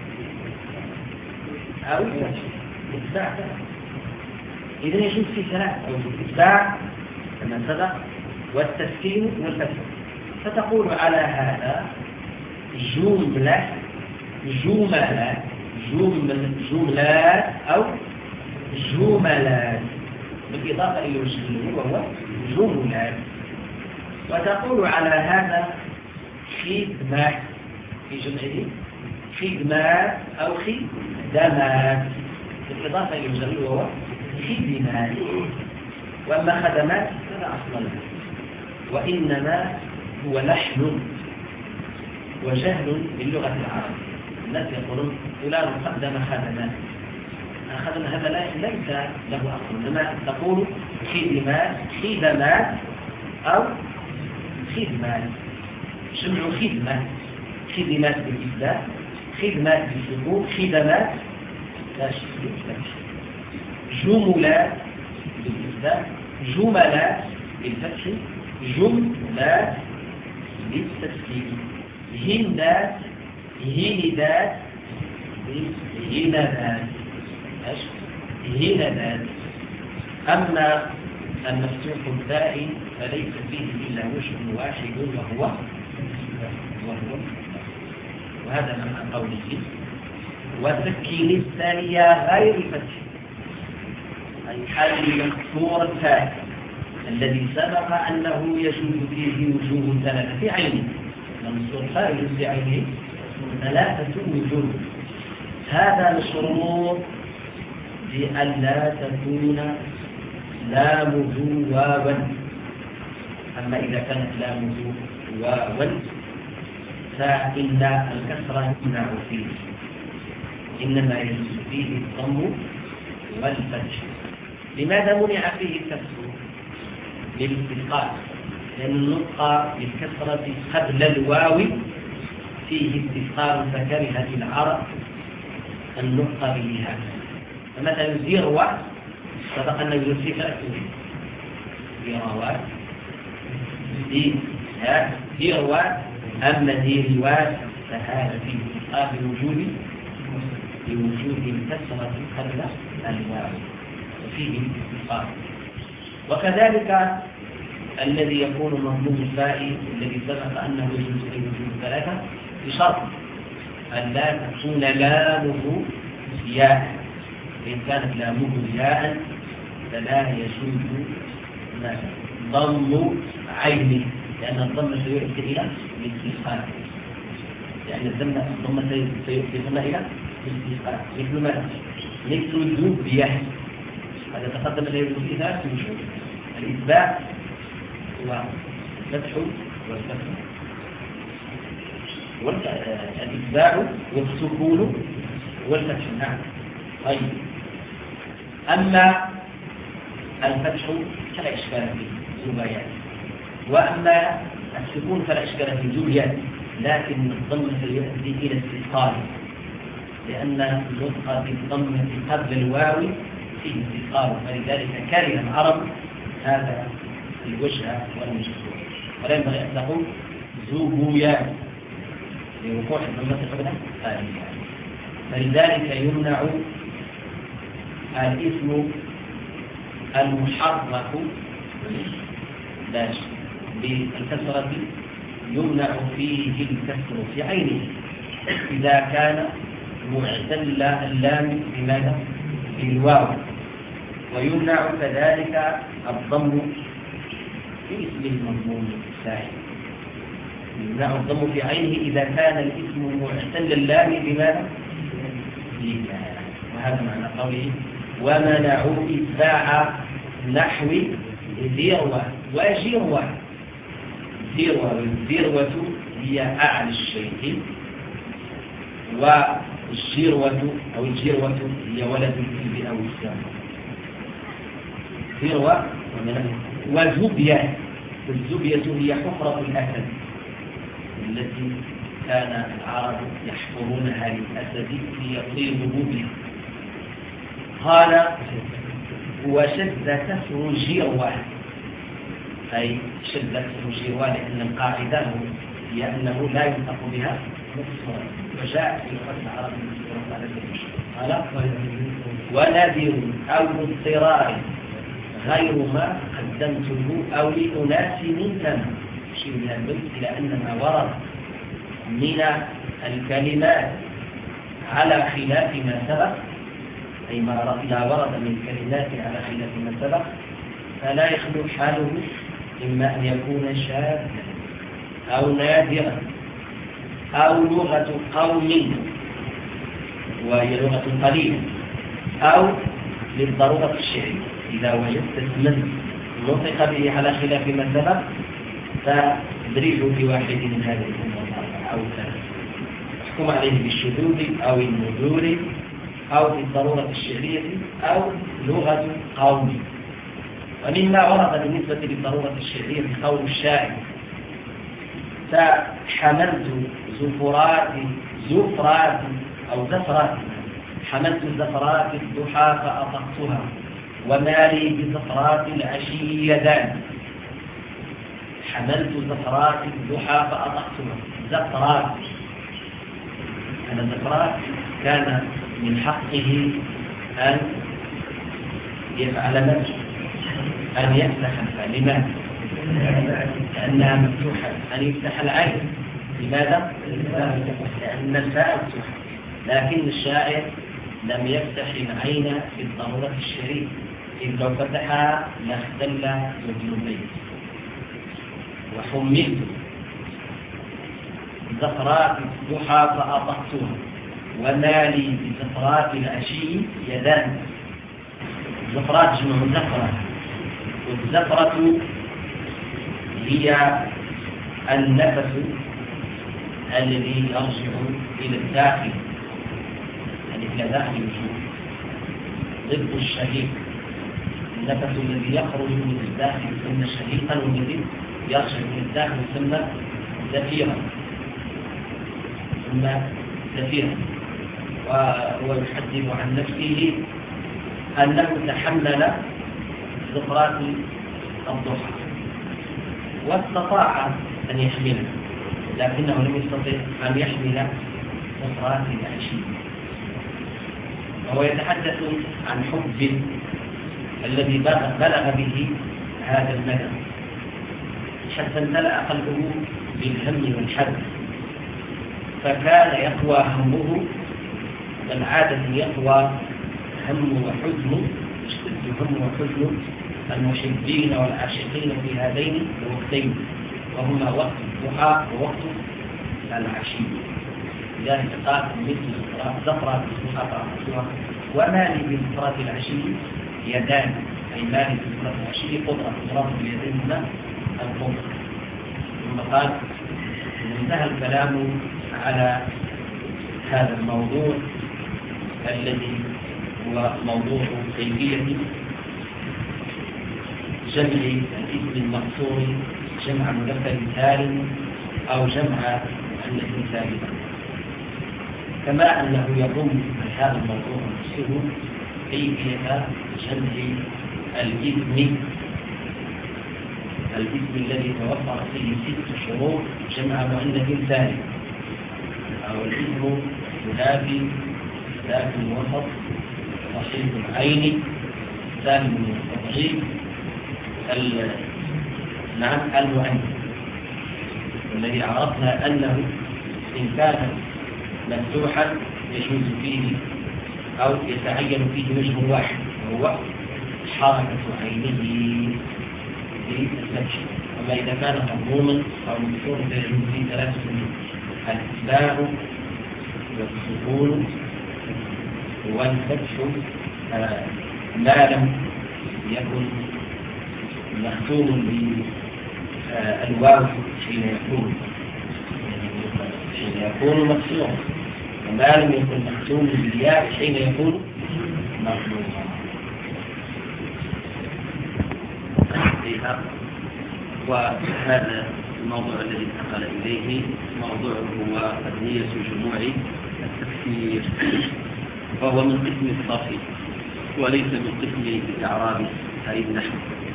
أو الإتباع. إذن يجوز في ثلاث أو الإتباع كما سبق والتسكين والفتح. فتقول على هذا جملة جملات جمل جملات أو جملات بالإضافة إلى الوجه وهو جملات. وتقول على هذا خدمات في جمعه خدمات أو خدمات بالإضافة إلى الوجه وهو خدمات. وأما خدمات فلا أصل له، وإنما هو لحن وجهل باللغة العربية. الناس يقولون فلان قدم خدمات، خدم هذا ليس له أصل، إنما تقول خدمات خدمات أو خدمات. جمع خدمة خدمات بالإبداع، خدمات بالسكون، خدمات لا شيء. جملات بالإبداع، جملات بالفتح، جملات بالتسكين، هندات هندات هندات هندات. أما المفتوح الدائم فليس فيه إلا وجه واحد وهو وهو وهذا معنى قوله وسكين الثانية غير الفتح، أي حال المكسور الثاني الذي سبق أنه يجوز فيه وجوه ثلاثة في عينه. المكسور الثاني في عينه ثلاثة وجوه. هذا الشروط بأن لا تكون لامه واوا. أما إذا كانت لامه واوا فإن الكسرة تمنع فيه، إنما يجوز فيه الضم والفتح. لماذا منع فيه الكسر؟ للاستثقال، لأن النطق بالكسرة قبل الواو فيه استثقال فكرهت العرب النطق بها. فمثلا ذروة سبق أن يجوز فيه ثلاث ذروات ذروات. أما ذروات فهذا فيه استثقال بوجود بوجود الكسرة قبل الواو وفيه استثقال. وكذلك الذي يكون مضمون الفاء الذي سبق أنه يجوز فيه وجود ثلاثة بشرط أن لا تكون لامه ياء. إن كانت لامه ياء فلا يجوز ضم عينه، لأن الضم سيؤدي إلى الاستثقال، يعني الضم سيؤدي إلى الاستثقال. مثل ما مثل الذبية هذا تقدم له الإثبات وجود الإتباع والفتح والفتح والإتباع والسكون والفتح نعم. طيب أما الفتح فلا إشكال فيه زبايات، وأما السكون فلا إشكال فيه زبيات، لكن الضمة يؤدي إلى استثقال، لأن النطق بالضمة قبل الواو فيه استثقال، فلذلك كره العرب هذا الوجه والمشهور، ولا ينبغي أن تقول زبيات لوقوع الضمة قبلها ثانيا. فلذلك يمنع الاسم المحرك داش بالكسرة، يمنع فيه الكسر في عينه إذا كان معتل اللام بماذا؟ بالواو. ويمنع كذلك الضم في اسمه المضموم الساهل، يمنع الضم في عينه إذا كان الاسم معتل اللام بماذا؟ بالله. وهذا معنى قوله ومنعوا إتباع نحو ذروة وجروة. ذروة والذروة هي أعلى الشيء، والجروة أو الجروة هي ولد الكلب أو السام. ذروة وزبية، والزبية هي حفرة الأسد التي كان العرب يحفرونها للأسد ليطيروا بها. قال وشد كسر جروة، أي شد كسر جروة لأن القاعدة هي أنه لا ينطق بها مفصولا، وجاء في لغة العرب قال ونذر أو اضطرار غير ما قدمته أو لأناس منتم. يشير بها البيت إلى أن ما ورد من الكلمات على خلاف ما سبق، أي ما ورد من كلمات على خلاف ما سبق، فلا يخلو حاله إما أن يكون شاذا أو نادرا أو لغة قوم وهي لغة قليلة، أو للضرورة الشعرية. إذا وجدت اسما نطق به على خلاف ما سبق فادرجه في واحد من هذه الأمور أو ثلاثة، احكم عليه بالشذوذ أو النذور أو في الضرورة الشعرية أو لغة قوم. ومما ورد بالنسبة للضرورة الشعرية قول الشاعر فحملت زفرات زفرات أو زفرات حملت زفرات الضحى فأطقتها وما لي بزفرات العشي يدان. حملت زفرات الضحى فأطقتها، زفرات أنا زفرات كان من حقه أن يفعل نفسه أن يفتح الفعل. لماذا؟ لأنها مفتوحة. أن يفتح العين. لماذا؟ لأن الفاء مفتوحة، لكن الشاعر لم يفتح العين في الضرورة الشريفة، إذ لو فتحها لاختل وجه البيت. وحملت زفرات الضحى فأطقتها وما لي بزفرات العشي يدان. زفرات جمع زفرة، والزفرة هي النفس الذي يرجع إلى الداخل، يعني إلى داخل الجسم، ضد الشهيق. النفس الذي يخرج من الداخل يسمى شهيقا، والذي يرجع من الداخل يسمى زفيرا ثم زفيرا. وهو يحدث عن نفسه أنه تحمل زفرات الضحى واستطاع أن يحملها، لكنه لم يستطع أن يحمل زفرات العشي. وهو يتحدث عن حب الذي بلغ به هذا المدى حتى امتلأ قلبه بالهم والحزن، فكان يقوى همه، بل عادة يقوى هم وحزن، يشتد هم وحزن المحبين والعاشقين في هذين الوقتين، وهما وقت الضحى ووقت العشي. لذلك قال مثل زفرات الضحى فأخذوها وما لي بزفرات العشي يدان، أي ما لي بزفرات العشي قدرة. زفرات اليدين هنا القدرة. ثم قال انتهى الكلام على هذا الموضوع الذي هو موضوع كيفية جمع الاسم المقصور جمع مذكر سالم أو جمع مؤنث سالم، كما أنه يضم هذا الموضوع نفسه كيفية جمع الاسم الاسم الذي توفر فيه ست شروط جمع مؤنث سالم، أو الاسم ثلاثي ساكن وسط صحيح العين سالم مستطيل نعم المؤنث، والذي عرفنا أنه إن كان مفتوحا يجوز فيه أو يتعين فيه وجه واحد وهو حركة عينه بالفتح، أما إذا كان مضموما أو مكسورا فيجوز فيه ثلاثة سنين: الإسباع والسكون والفتح ما لم يكن مختوم بالواو حين يكون حين يكون مكسورا، وما لم يكن مختوم بالياء حين يكون مخلوقا. وهذا الموضوع الذي انتقل إليه موضوع هو أبنية جموع التفسير، وهو من قسم الصرف وليس من قسم الإعراب أي النحو.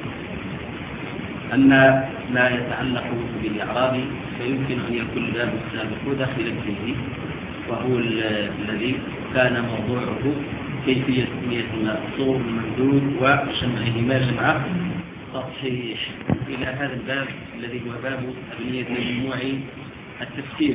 أما ما يتعلق بالإعراب فيمكن أن يكون الباب السابق داخلا فيه، وهو الذي كان موضوعه كيفية تسمية المقصور الممدود وجمعهما جمع تصحيح، إلى هذا الباب الذي هو باب أبنية جموع التفسير.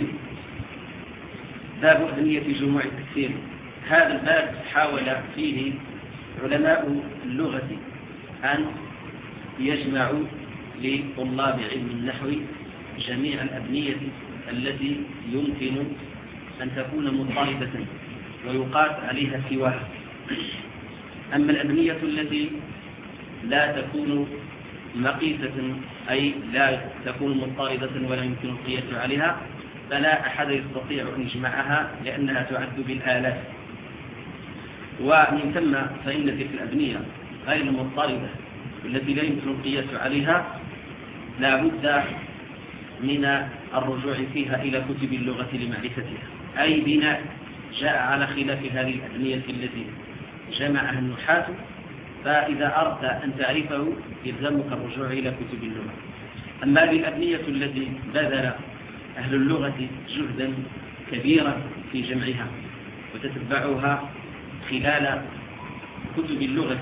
باب أبنية جموع التفسير، هذا الباب حاول فيه علماء اللغة أن يجمعوا لطلاب علم النحو جميع الأبنية التي يمكن أن تكون مضطردة ويقاس عليها سواها. أما الأبنية التي لا تكون مقيسة أي لا تكون مضطردة ولا يمكن القياس عليها فلا أحد يستطيع أن يجمعها لأنها تعد بالآلاف. ومن ثم فإن تلك الأبنية غير المضطردة التي لا يمكن القياس عليها لا بد من الرجوع فيها إلى كتب اللغة لمعرفتها، أي بناء جاء على خلاف هذه الأبنية التي جمعها النحاة، فإذا أردت أن تعرفه يلزمك الرجوع إلى كتب اللغة. أما بالأبنية التي بذل أهل اللغة جهدا كبيرا في جمعها وتتبعها خلال كتب اللغة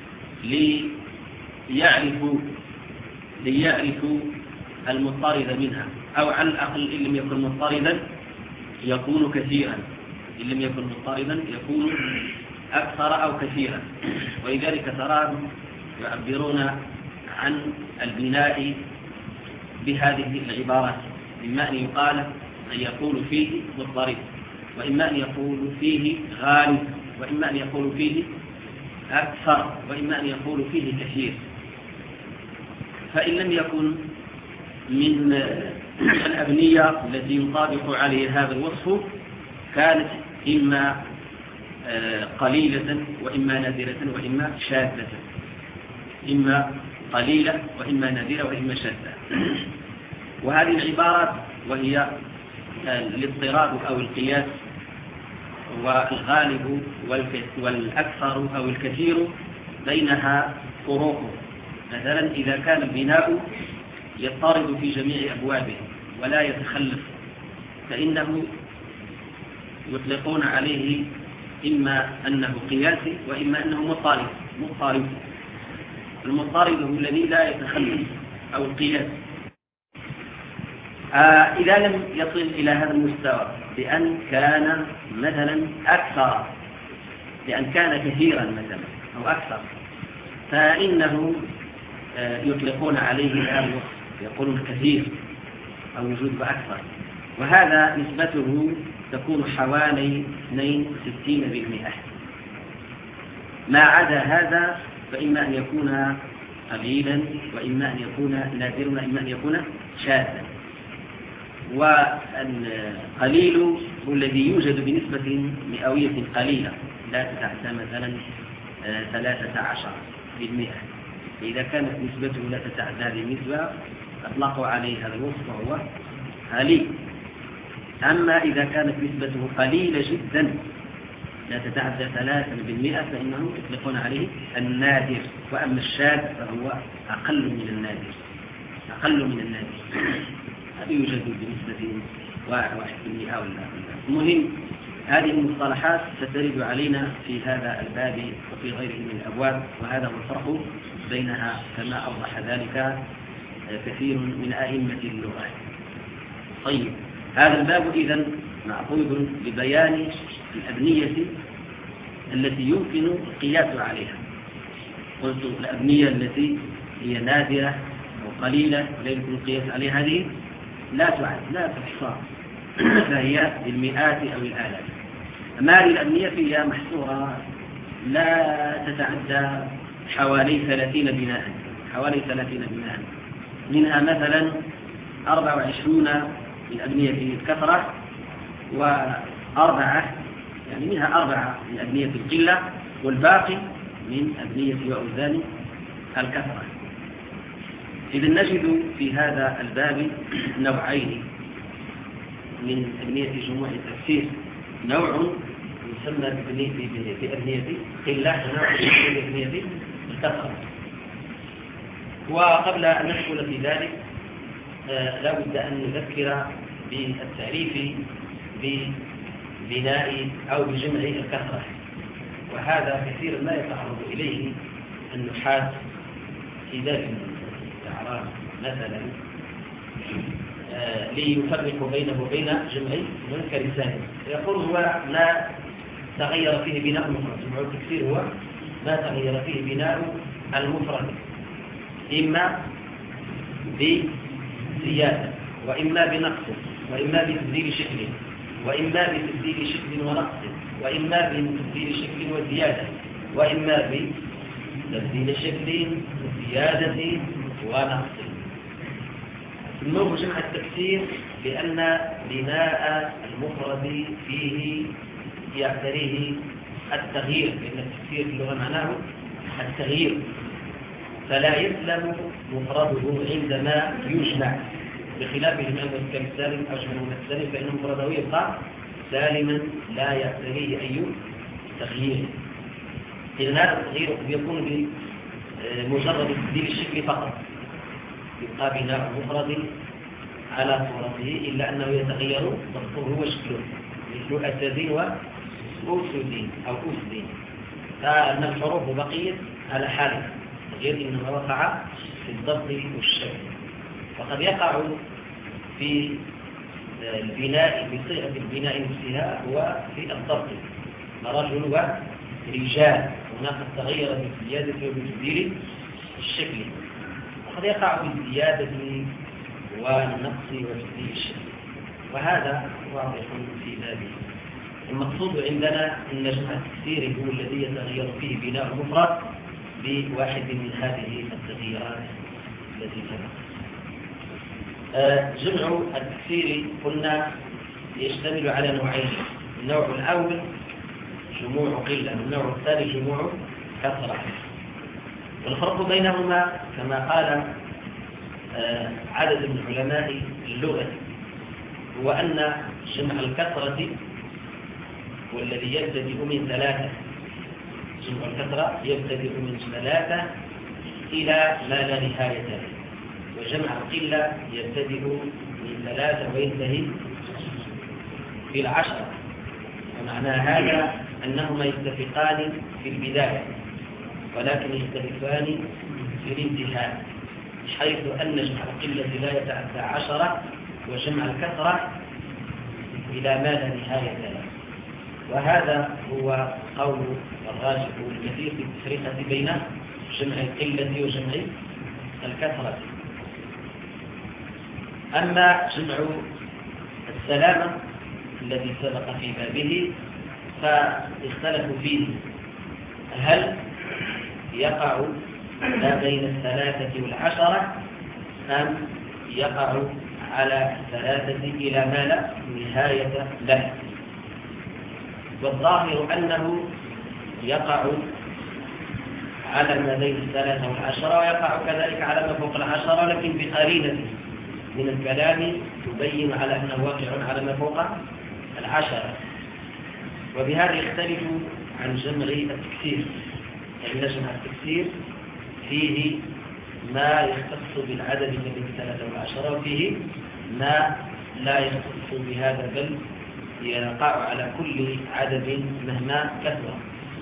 ليعرفوا ليعرفوا المضطرد منها، أو على الأقل إن لم يكن مضطردا يكون كثيرا، إن لم يكن مضطردا يكون أكثر أو كثيرا. ولذلك تراهم يعبرون عن البناء بهذه العبارات، إما أن يقال أن يقول فيه مضطرد، وإما أن يقول فيه غالب، وإما أن يقول فيه أكثر، وإما أن يقول فيه كثير. فإن لم يكن من الأبنية التي ينطبق عليه هذا الوصف كانت إما قليلة وإما نادرة وإما شاذة، إما قليلة وإما نادرة وإما شاذة. وهذه العبارات وهي الاضطراد أو القياس والغالب والأكثر أو الكثير بينها فروق. مثلا إذا كان البناء يضطرد في جميع أبوابه ولا يتخلف فإنه يطلقون عليه إما أنه قياسي وإما أنه مضطرد. مضطرد المضطرد هو الذي لا يتخلف أو القياس. آه إذا لم يصل إلى هذا المستوى بأن كان مثلا أكثر، بأن كان كثيرا مثلا أو أكثر، فإنه آه يطلقون عليه هذا الوصف، يقولون كثير أو وجود أكثر، وهذا نسبته تكون حوالي اثنين وستين بالمئة. ما عدا هذا فإما أن يكون قليلا وإما أن يكون نادرا وإما أن يكون شاذا. والقليل هو الذي يوجد بنسبة مئوية قليلة لا تتعدى مثلا ثلاثة عشر بالمئة. إذا كانت نسبته لا تتعدى هذه النسبة أطلقوا عليه هذا الوصف وهو قليل. أما إذا كانت نسبته قليلة جدا لا تتعدى ثلاثة بالمئة فإنهم يطلقون عليه النادر. وأما الشاذ فهو أقل من النادر أقل من النادر هذا يوجد بنسبة واحد بالمئة ولا. المهم هذه المصطلحات سترد علينا في هذا الباب وفي غيره من الأبواب، وهذا هو الفرق بينها كما أوضح ذلك كثير من أئمة اللغة. طيب، هذا الباب إذن معقود لبيان الأبنية التي يمكن القياس عليها. قلت الأبنية التي هي نادرة أو قليلة ولا يمكن القياس عليها، هذه لا تعد لا تحصى فهي بالمئات أو الآلاف. أما هذه الأبنية فيها محصورة لا تتعدى حوالي ثلاثين بناء حوالي ثلاثين بناء منها مثلا أربع وعشرون من أبنية الكثرة، وأربعة يعني منها أربعة من أبنية القلة، والباقي من أبنية وأوزان الكثرة. إذن نجد في هذا الباب نوعين من أبنية جموع التفسير، نوع يسمى بأبنية قلة ونوع بأبنية الكثرة. وقبل أن ندخل في ذلك آه لا بد أن نذكر بالتعريف ببناء أو بجمع الكثرة، وهذا كثيرا ما يتعرض إليه النحاة في ذلك الأعراف مثلا آه ليفرق بينه وبين جمع منكر سالم. يقول هو ما تغير فيه بناء المفرد، جمع التكسير هو ما تغير فيه بناء المفرد إما بزيادة وإما بنقص وإما بتبديل شكل وإما بتبديل شكل ونقص وإما بتبديل شكل وزيادة وإما بتبديل شكل وزيادة ونقص. سموه جمع التكسير لأن بناء المفرد فيه يعتريه التغيير، لأن التكسير في اللغة معناه التغيير، فلا يسلم مفرده عندما يجمع، بخلاف جمع المذكر السالم أو جمع المذكر السالم فإن مفرده يبقى سالما لا يعتريه أي تغيير. إذن هذا التغيير يكون بمجرد تبديل الشكل فقط، يبقى بناء المفرد على صورته إلا أنه يتغير ضبطه وشكله، مثل أسدين وأسدين أو أسدين، فأن الحروف بقيت على حالها، غير إنما وقع في الضبط والشكل. وقد يقع في البناء بصيغة البناء نفسها وفي الضبط، رجل ورجال، هناك تغير بالزيادة وبتبديل الشكل. وقد يقع بالزيادة والنقص وتبديل الشكل، وهذا واضح في ذلك. المقصود عندنا أن جمع التكسير هو الذي يتغير فيه بناء المفرد بواحد من هذه التغييرات التي سبقت. جمع التكسير قلنا يشتمل على نوعين، النوع الأول جموع قلة والنوع الثاني جموع كثرة. والفرق بينهما كما قال عدد من علماء اللغة هو أن جمع الكثرة والذي يبتدئ من ثلاثة، جمع الكثرة يبتدئ من ثلاثة إلى ما لا نهاية له، وجمع القلة يبتدئ من ثلاثة وينتهي في العشرة. ومعنى هذا أنهما يتفقان في البداية ولكن يختلفان في الانتهاء، حيث أن جمع القلة لا يتعدى عشرة وجمع الكثرة إلى ما لا نهاية له. وهذا هو قول الراجح الكثير في التفرقة بين جمع القلة وجمع الكثرة. أما جمع السلامة الذي سبق في بابه فاختلفوا فيه، هل يقع ما بين الثلاثة والعشرة أم يقع على الثلاثة إلى ما لا نهاية له. والظاهر أنه يقع على ما بين الثلاثة والعشرة، ويقع كذلك على ما فوق العشرة، لكن بقرينة من الكلام تبين على أنه واقع على ما فوق العشرة. وبهذا يختلف عن جمع التكسير، فإن جمع التكسير فيه ما يختص بالعدد ما بين الثلاثة والعشرة، وفيه ما لا يختص بهذا بل يقع على كل عدد مهما كثر.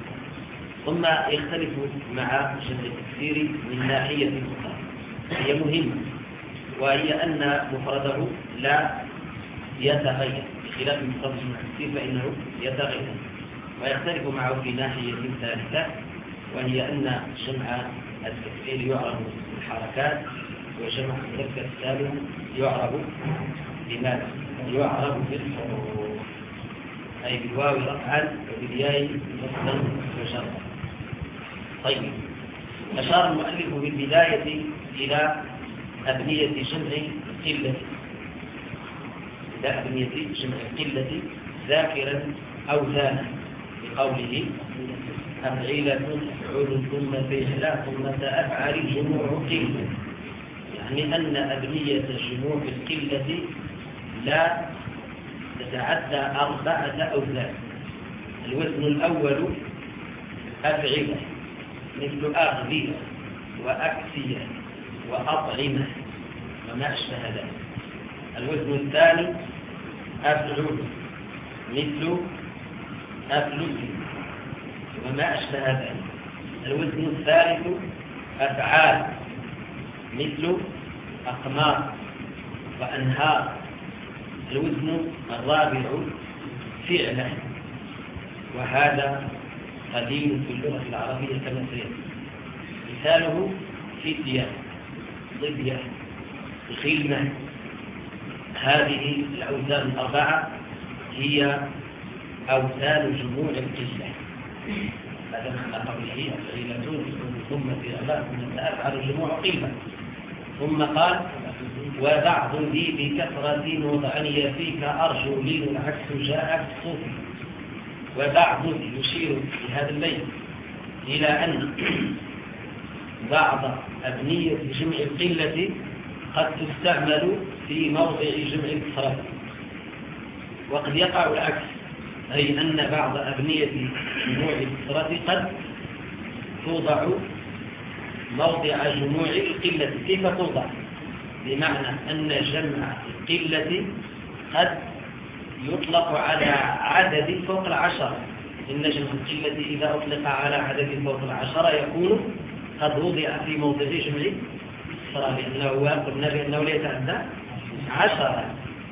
ثم يختلف مع جمع التكسير من ناحية أخرى هي مهمة، وهي أن مفرده لا يتغير، بخلاف مفرد جمع التكسير فإنه يتغير. ويختلف معه في ناحية ثالثة، وهي أن جمع التكسير يعرف بالحركات، وجمع المذكر السالم يعرف بماذا؟ يعرف بالحروف، أي بالواو رفعا وبالياء نصبا وجرا. طيب، أشار المؤلف بالبداية إلى أبنية جمع القلة، إلى أبنية جمع القلة ذاكرا أو ثانا، بقوله أفعيلة أفعول ثم فعلا ثم سأفعل جموع قلة، يعني أن أبنية جموع القلة لا تتعدى أربعة أوزان. الوزن الأول أفعلة مثل أغذية وأكسية وأطعمة وما أشبه ذلك. الوزن الثاني أفعل مثل أفلس وما أشبه ذلك. الوزن الثالث أفعال مثل أقمار وأنهار. الوزن الرابع فعلا، وهذا قديم في اللغة العربية كما سيأتي. مثاله فتية، ضبية، خلمة. هذه الأوزان الأربعة هي أوزان جموع القلة. هذا معنى قوله أفعيلة ثم فعلا ثم سأفعل جموع قلة. ثم قال وبعض ذي بكثرة وضعني فيك أرجو لي العكس جاء الصوفي. وبعض يشير في هذا البيت إلى أن بعض أبنية جمع القلة قد تستعمل في موضع جمع الكثرة، وقد يقع العكس، أي أن بعض أبنية جموع الكثرة قد توضع موضع جموع القلة. كيف توضع؟ بمعنى أن جمع القلة قد يطلق على عدد فوق العشرة. إن جمع القلة إذا أطلق على عدد فوق العشرة يكون قد وضع في موضع جمع الكثرة، لأنه قلنا بأنه لا يتعدى عشرة.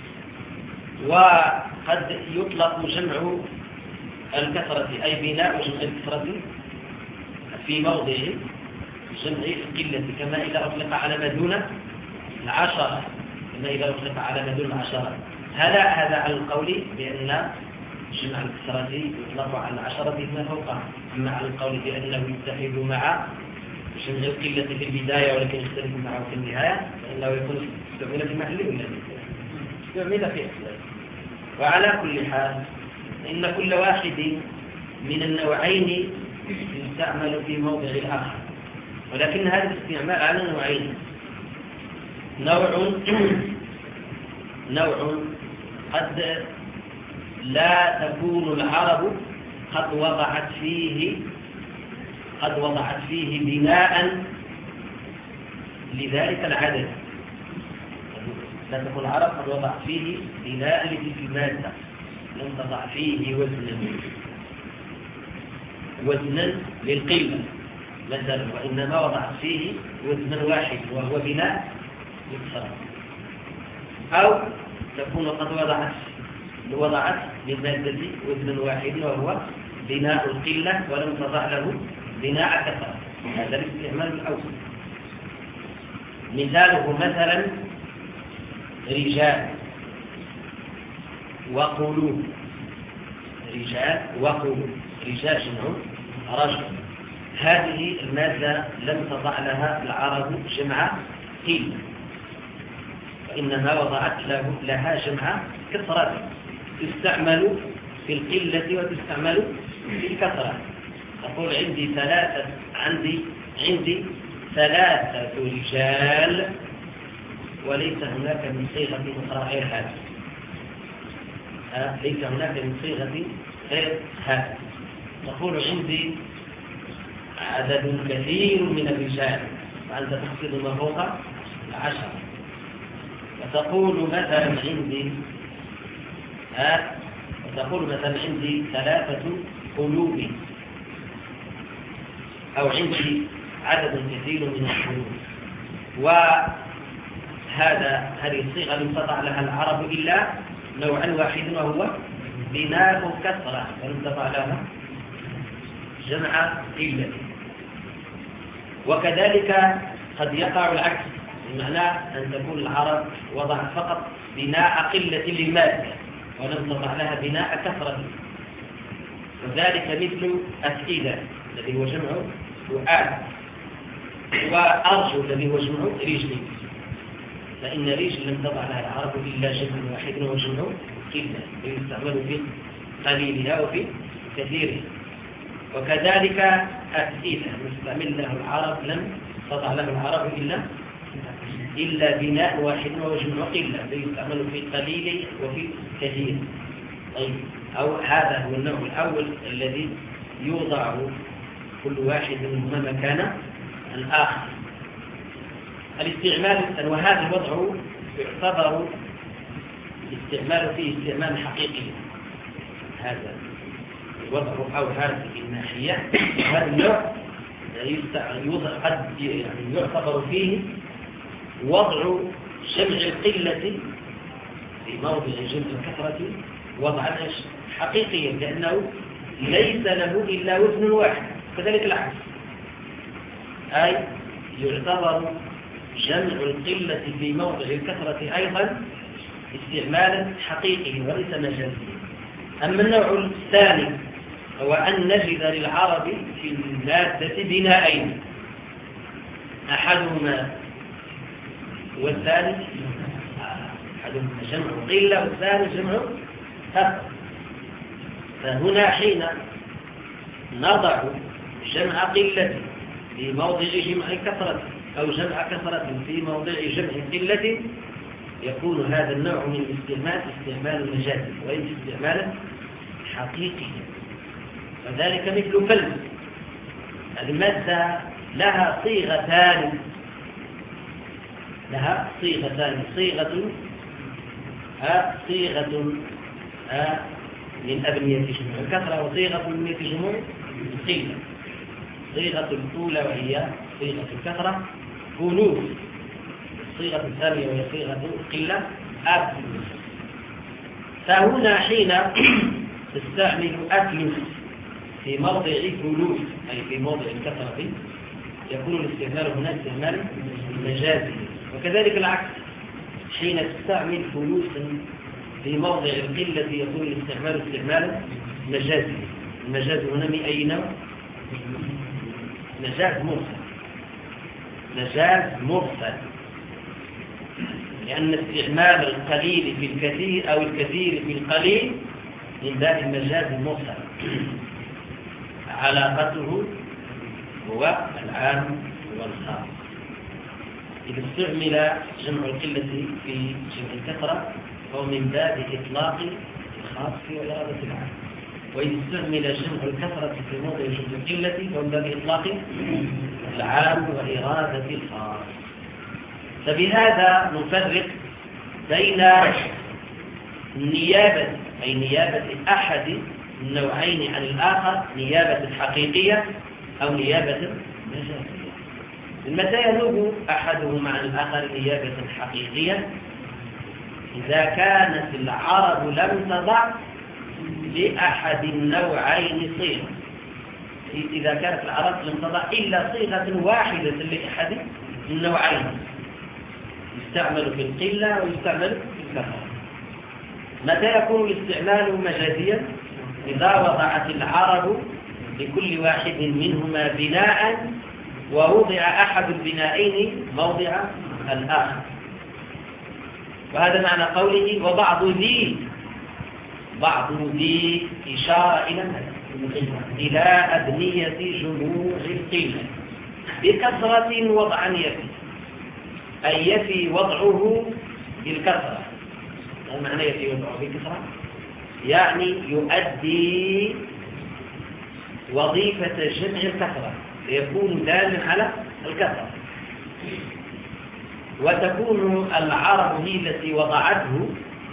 وقد يطلق جمع الكثرة أي بناء جمع الكثرة في موضع جمع القلة، كما إذا أطلق على ما دون العشرة، كما إذا أطلق على ما دون العشرة. هذا هذا على القول بأن جمع الكثرة يطلق على العشرة ما فوقها. أما على القول بأنه يتحد مع جمع القلة في البداية ولكن يختلف معه في النهاية، فإنه يكون استعمل في محله ولا استعمل في أصله. وعلى كل حال إن كل واحد من النوعين يستعمل في موضع الآخر، ولكن هذا الاستعمال على نوعين. نوع نوع قد لا تكون العرب قد وضعت فيه قد وضعت فيه بناء لذلك العدد. لا تكون العرب قد وضعت فيه بناء لتلك المادة، لم تضع فيه وزنا وزنا للقلة مثلا، وإنما وضعت فيه وزنا واحد وهو بناء للكثرة. أو تكون قد وضعت وضعت للمادة وزنا واحد وهو بناء القلة ولم تضع له بناء كثرة. هذا الاستعمال الأوسط. مثاله مثلا رجال وقلوب. رجال وقلوب، رجال جمع رجل. هذه المادة لم تضع لها العرب جمع قلة، وإنما وضعت له لها جمع كثرة، تستعمل في القلة وتستعمل في الكثرة. تقول عندي ثلاثة عندي عندي ثلاثة رجال وليس هناك من صيغة أخرى غير هذا. ليس هناك من صيغة غير هذا. تقول عندي عدد كثير من الرجال وأنت تقصد ما فوق العشرة. وتقول مثلا عندي ها وتقول مثلا عندي ثلاثة قلوب أو عندي عدد كثير من القلوب. وهذا هذه الصيغة لم تضع لها العرب إلا نوعا واحد وهو بناء كثرة، ولم تضع لها جمع قلة. وكذلك قد يقع العكس، بمعنى أن تكون العرب وضعت فقط بناء قلة للمادة ولم تضع لها بناء كثرة. وذلك مثل أفئدة الذي هو جمع فؤاد، وأرجل الذي هو جمع رجل، فإن رجل لم تضع لها العرب إلا جمع واحد وهو جمع قلة يستعمل في قليلها وفي كثيرها. وكذلك أفئدة نستعمل له العرب لم تضع له العرب إلا إلا بناء واحد وهو جمع قلة يستعمل في قليل وفي كثير. طيب، أو هذا هو النوع الأول الذي يوضع كل واحد منهما مكان الآخر. الاستعمال، وهذا الوضع يعتبر الاستعمال فيه استعمال حقيقي. هذا الوضع أو هذه الناحية هذا النوع قد يعني يعتبر فيه وضع جمع القلة في موضع جمع الكثرة وضعا حقيقيا، لأنه ليس له إلا وزن واحد. كذلك العكس، أي يعتبر جمع القلة في موضع الكثرة أيضا استعمالا حقيقيا وليس مجازيا. أما النوع الثاني هو أن نجد للعرب في المادة بناءين، أحدهما والثاني أحدهما جمع قلة والثاني جمع كثرة. فهنا حين نضع جمع قلة في موضع جمع كثرة أو جمع كثرة في موضع جمع قلة يكون هذا النوع من الاستعمال استعمال مجازي وليس استعمالا حقيقيا. وذلك مثل كلمة المادة لها صيغتان لها صيغتان صيغة ها صيغة ها من أبنية جموع الكثرة وصيغة من أبنية جموع القلة. صيغة الأولى وهي صيغة الكثرة فلوس، الصيغة الثانية وهي صيغة القلة أفلس. فهنا حين تستعمل أفلس في موضع فلوس أي في موضع الكثرة يكون الاستعمال هنا استعمال مجازي. وكذلك العكس، حين تستعمل فلوسا في موضع القلة يكون الاستعمال استعمالا مجازي. المجاز هنا من أي نوع؟ مجاز مرسل. مجاز مرسل لأن استعمال القليل في الكثير أو الكثير في القليل من باب المجاز المرسل، علاقته هو العام والخاص. إذا استعمل جمع القلة في جمع الكثرة فهو من باب إطلاق الخاص وإرادة العام، وإذا استعمل جمع الكثرة في موضع جمع القلة فهو من باب إطلاق العام وإرادة الخاص. فبهذا نفرق بين النيابة أي نيابة أحد النوعين عن الآخر، نيابة حقيقية أو نيابة مجازية. متى ينوب أحدهما عن الآخر نيابة حقيقية؟ إذا كانت العرب لم تضع لأحد النوعين صيغة. إذا كانت العرب لم تضع إلا صيغة واحدة لأحد النوعين، يستعمل في القلة ويستعمل في الكثرة. متى يكون الاستعمال مجازيا؟ إذا وضعت العرب لكل واحد منهما بناء ووضع أحد البنائين موضع الآخر. وهذا معنى قوله وبعض ذي، بعض ذي إشارة إلى ماذا؟ إلى أبنية جموع القلة بكثرة وضعا يفي، أي يفي وضعه بالكثرة. ما معنى يفي وضعه بالكثرة؟ يعني يؤدي وظيفة جمع الكثرة، ليكون دالا على الكثرة. وتكون العرب هي التي وضعته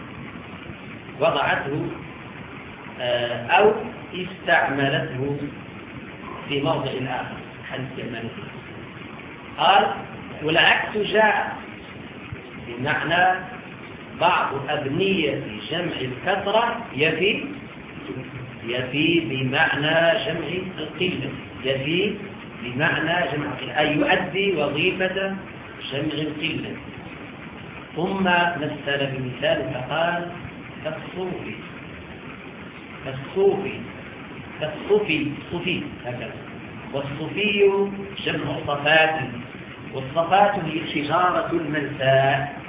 وضعته أو استعملته في موضع آخر حال استعماله. قال والعكس جاء بمعنى بعض أبنية جمع الكثرة يفي يفي بمعنى جمع القلة، يفي بمعنى جمع القلة، أي يؤدي وظيفة جمع القلة. ثم مثل بمثال فقال كالصوفي كالصوفي كالصوفي صوفي هكذا. والصوفي جمع صفات، والصفات هي الحجارة الملساء،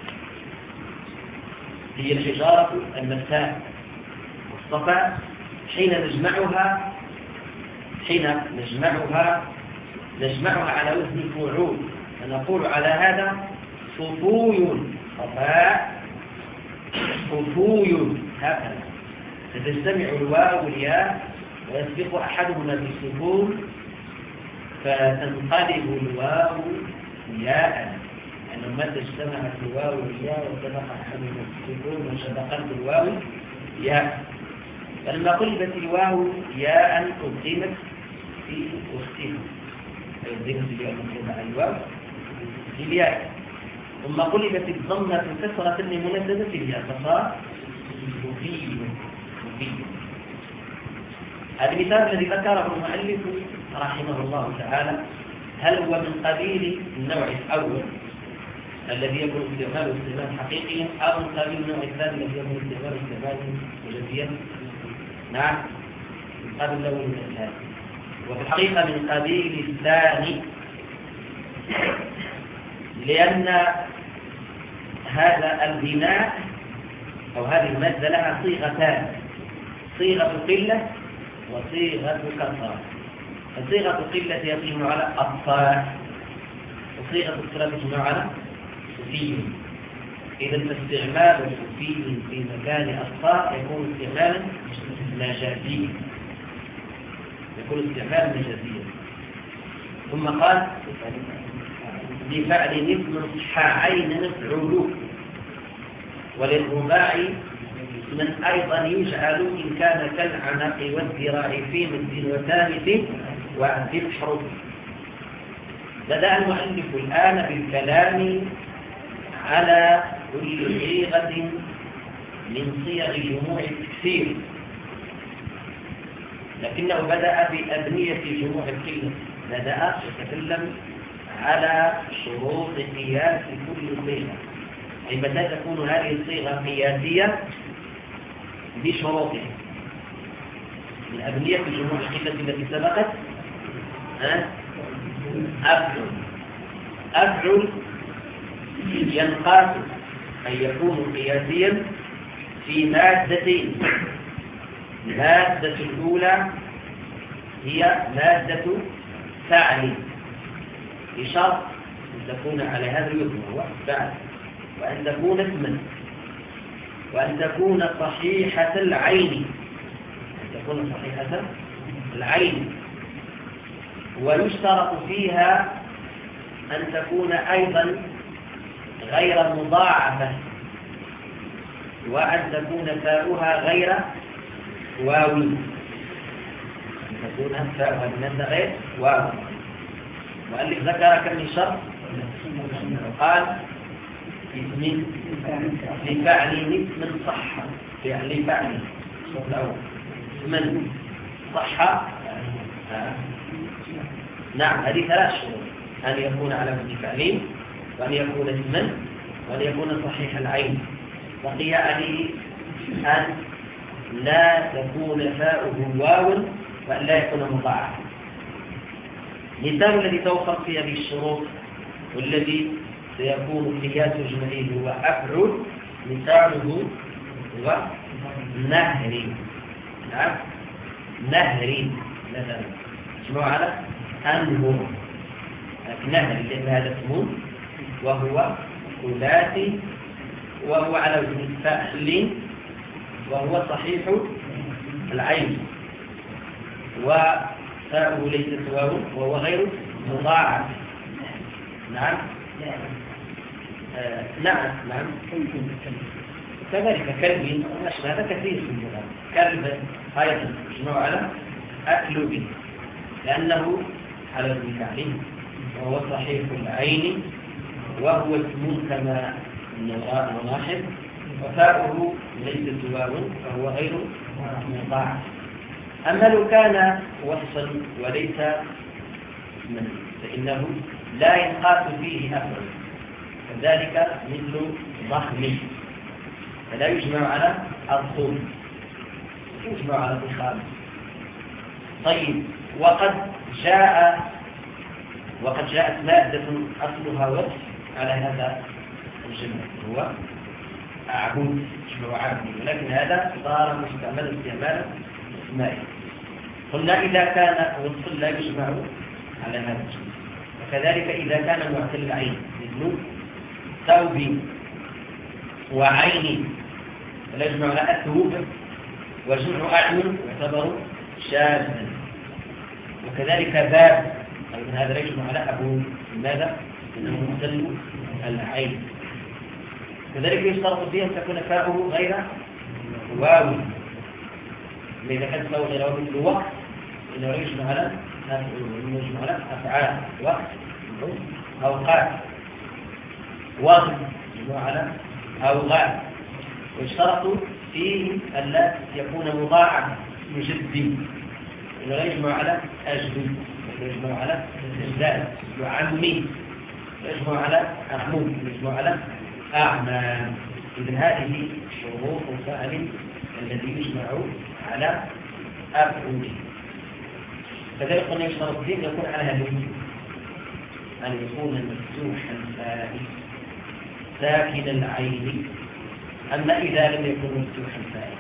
هي الحجارة الملساء. والصفات حين نجمعها حين نجمعها نجمعها على وزن فعول، فنقول على هذا صفوي صفاء صفوي هكذا. فتجتمع الواو والياء ويسبق أحدهما بالسكون فتنقلب الواو ياء، يعني متى اجتمعت الواو والياء وسبق أحدهما بالسكون وسبقت الواو ياء. فلما قلبت الواو ياء قدمت في وسطها، قدمت الياء مقلوبة على الواو في الياء، ثم قلبت الضمة كسرة لمناسبة الياء فصار صوفي صوفي. هذا المثال الذي ذكره المؤلف رحمه الله تعالى هل هو من قبيل النوع الأول الذي يكون استعماله استعمال حقيقي، أو من قبيل النوع الثاني الذي يكون استعماله استعمال مجازيا؟ نعم، من قبيل الأول من الثاني، وفي الحقيقة من قبيل الثاني، لأن هذا البناء أو هذه المادة لها صيغتان، صيغة القلة وصيغة الكثرة. صيغة القلة يقيم على أطفال، وصيغة الكثرة يقيم على صفي. إذا فاستعمال صفي في مكان أطفال يكون استعمالا مجازيا، يكون استعمالا مجازيا. ثم قال بفعل اسم صحاعين مفعول، وللرباعي من أيضا يجعل إن كان كالعنق والذراع في مد وثالث وفي الحروف. بدأ المؤلف الآن بالكلام على كل صيغة من صيغ جموع التكسير، لكنه بدأ بأبنية جموع الكلمة، بدأ يتكلم على شروط قياس كل صيغة، أي متى تكون هذه الصيغة قياسية بشروطها. من أبنية جموع القلة التي سبقت أفعل أفعل ينقاس أن يكون قياسيا في مادتين. المادة الأولى هي مادة فعل بشرط أن تكون على هذا الوزن هو فعل، وأن تكون اسما، وأن تكون صحيحة العين، أن تكون صحيحة العين. ويشترط فيها أن تكون أيضا غير مضاعفة، وأن تكون فاؤها غير واوي، أن تكون فاؤها بمعنى غير واوي. وألف ذكر كم من شرط؟ قال اسم لفعل اسم صح، فعل فعل من صح. نعم، هذه ثلاث شروط: أن يكون على وزن فعل، وأن يكون اسما، وأن يكون صحيح العين. بقي عليه أن لا تكون فاؤه واو، وأن لا يكون مضاعفا. مثال الذي توفر فيه هذه الشروط والذي سيكون قياس جمعه هو أفعل، مثاله هو نهر. نعم، نهر مثلا اسمه على أنهر، نهر لأن هذا اسمه وهو ثلاثي وهو على وزن فعل وهو صحيح العين وفاؤه ليست واو وهو غير مضاعف. نعم آه نعم نعم كذلك كلب هذا كثير في اللغة. كلب أيضا يجمع على أكلب لأنه على وزن فعل وهو صحيح العين وهو اسم كما نلاحظ وفاؤه ليست واو فهو غير مضاعف. أما لو كان وصفا وليس من فإنه لا ينقاس فيه أفعل، كذلك مثل ضخم فلا يجمع على الضخم، يجمع على الضخام. طيب وقد جاء وقد جاءت مادة أصلها وصف على هذا الجمع هو أعبد جمع عابد، ولكن هذا صار مستعملا استعمالا اسمائي. قلنا إذا كان وصف لا يجمع على هذا الجمع، وكذلك إذا كان معتل العين مثل ثوب وعين فلا يجمع على أثوب، وجمع أعين يعتبر شاذا. وكذلك باب أيضا هذا لا يجمع على أبو، لماذا؟ لأنه معتل العين. كذلك يشترط فيه أن تكون فاؤه غير واو، إذا كانت فاؤه غير واو مثل وقت إنه لا يجمع على يجمع على أفعال وقت أوقات، واضح يجمع على أوقات. ويشترط فيه أن لا يكون مضاعف مجدي، إنه لا يجمع على أجد، يجمع على إجداد وعمي، يجمع على أعمود، يجمع على أعمى. إذن هذه شروط الفعل الذي يجمع على أفعل. كذلك قلنا يشترط فيه أن يكون على هذه أن يكون مفتوحا الفاء ساكن العين. أما إذا لم يكن مفتوحا الفاء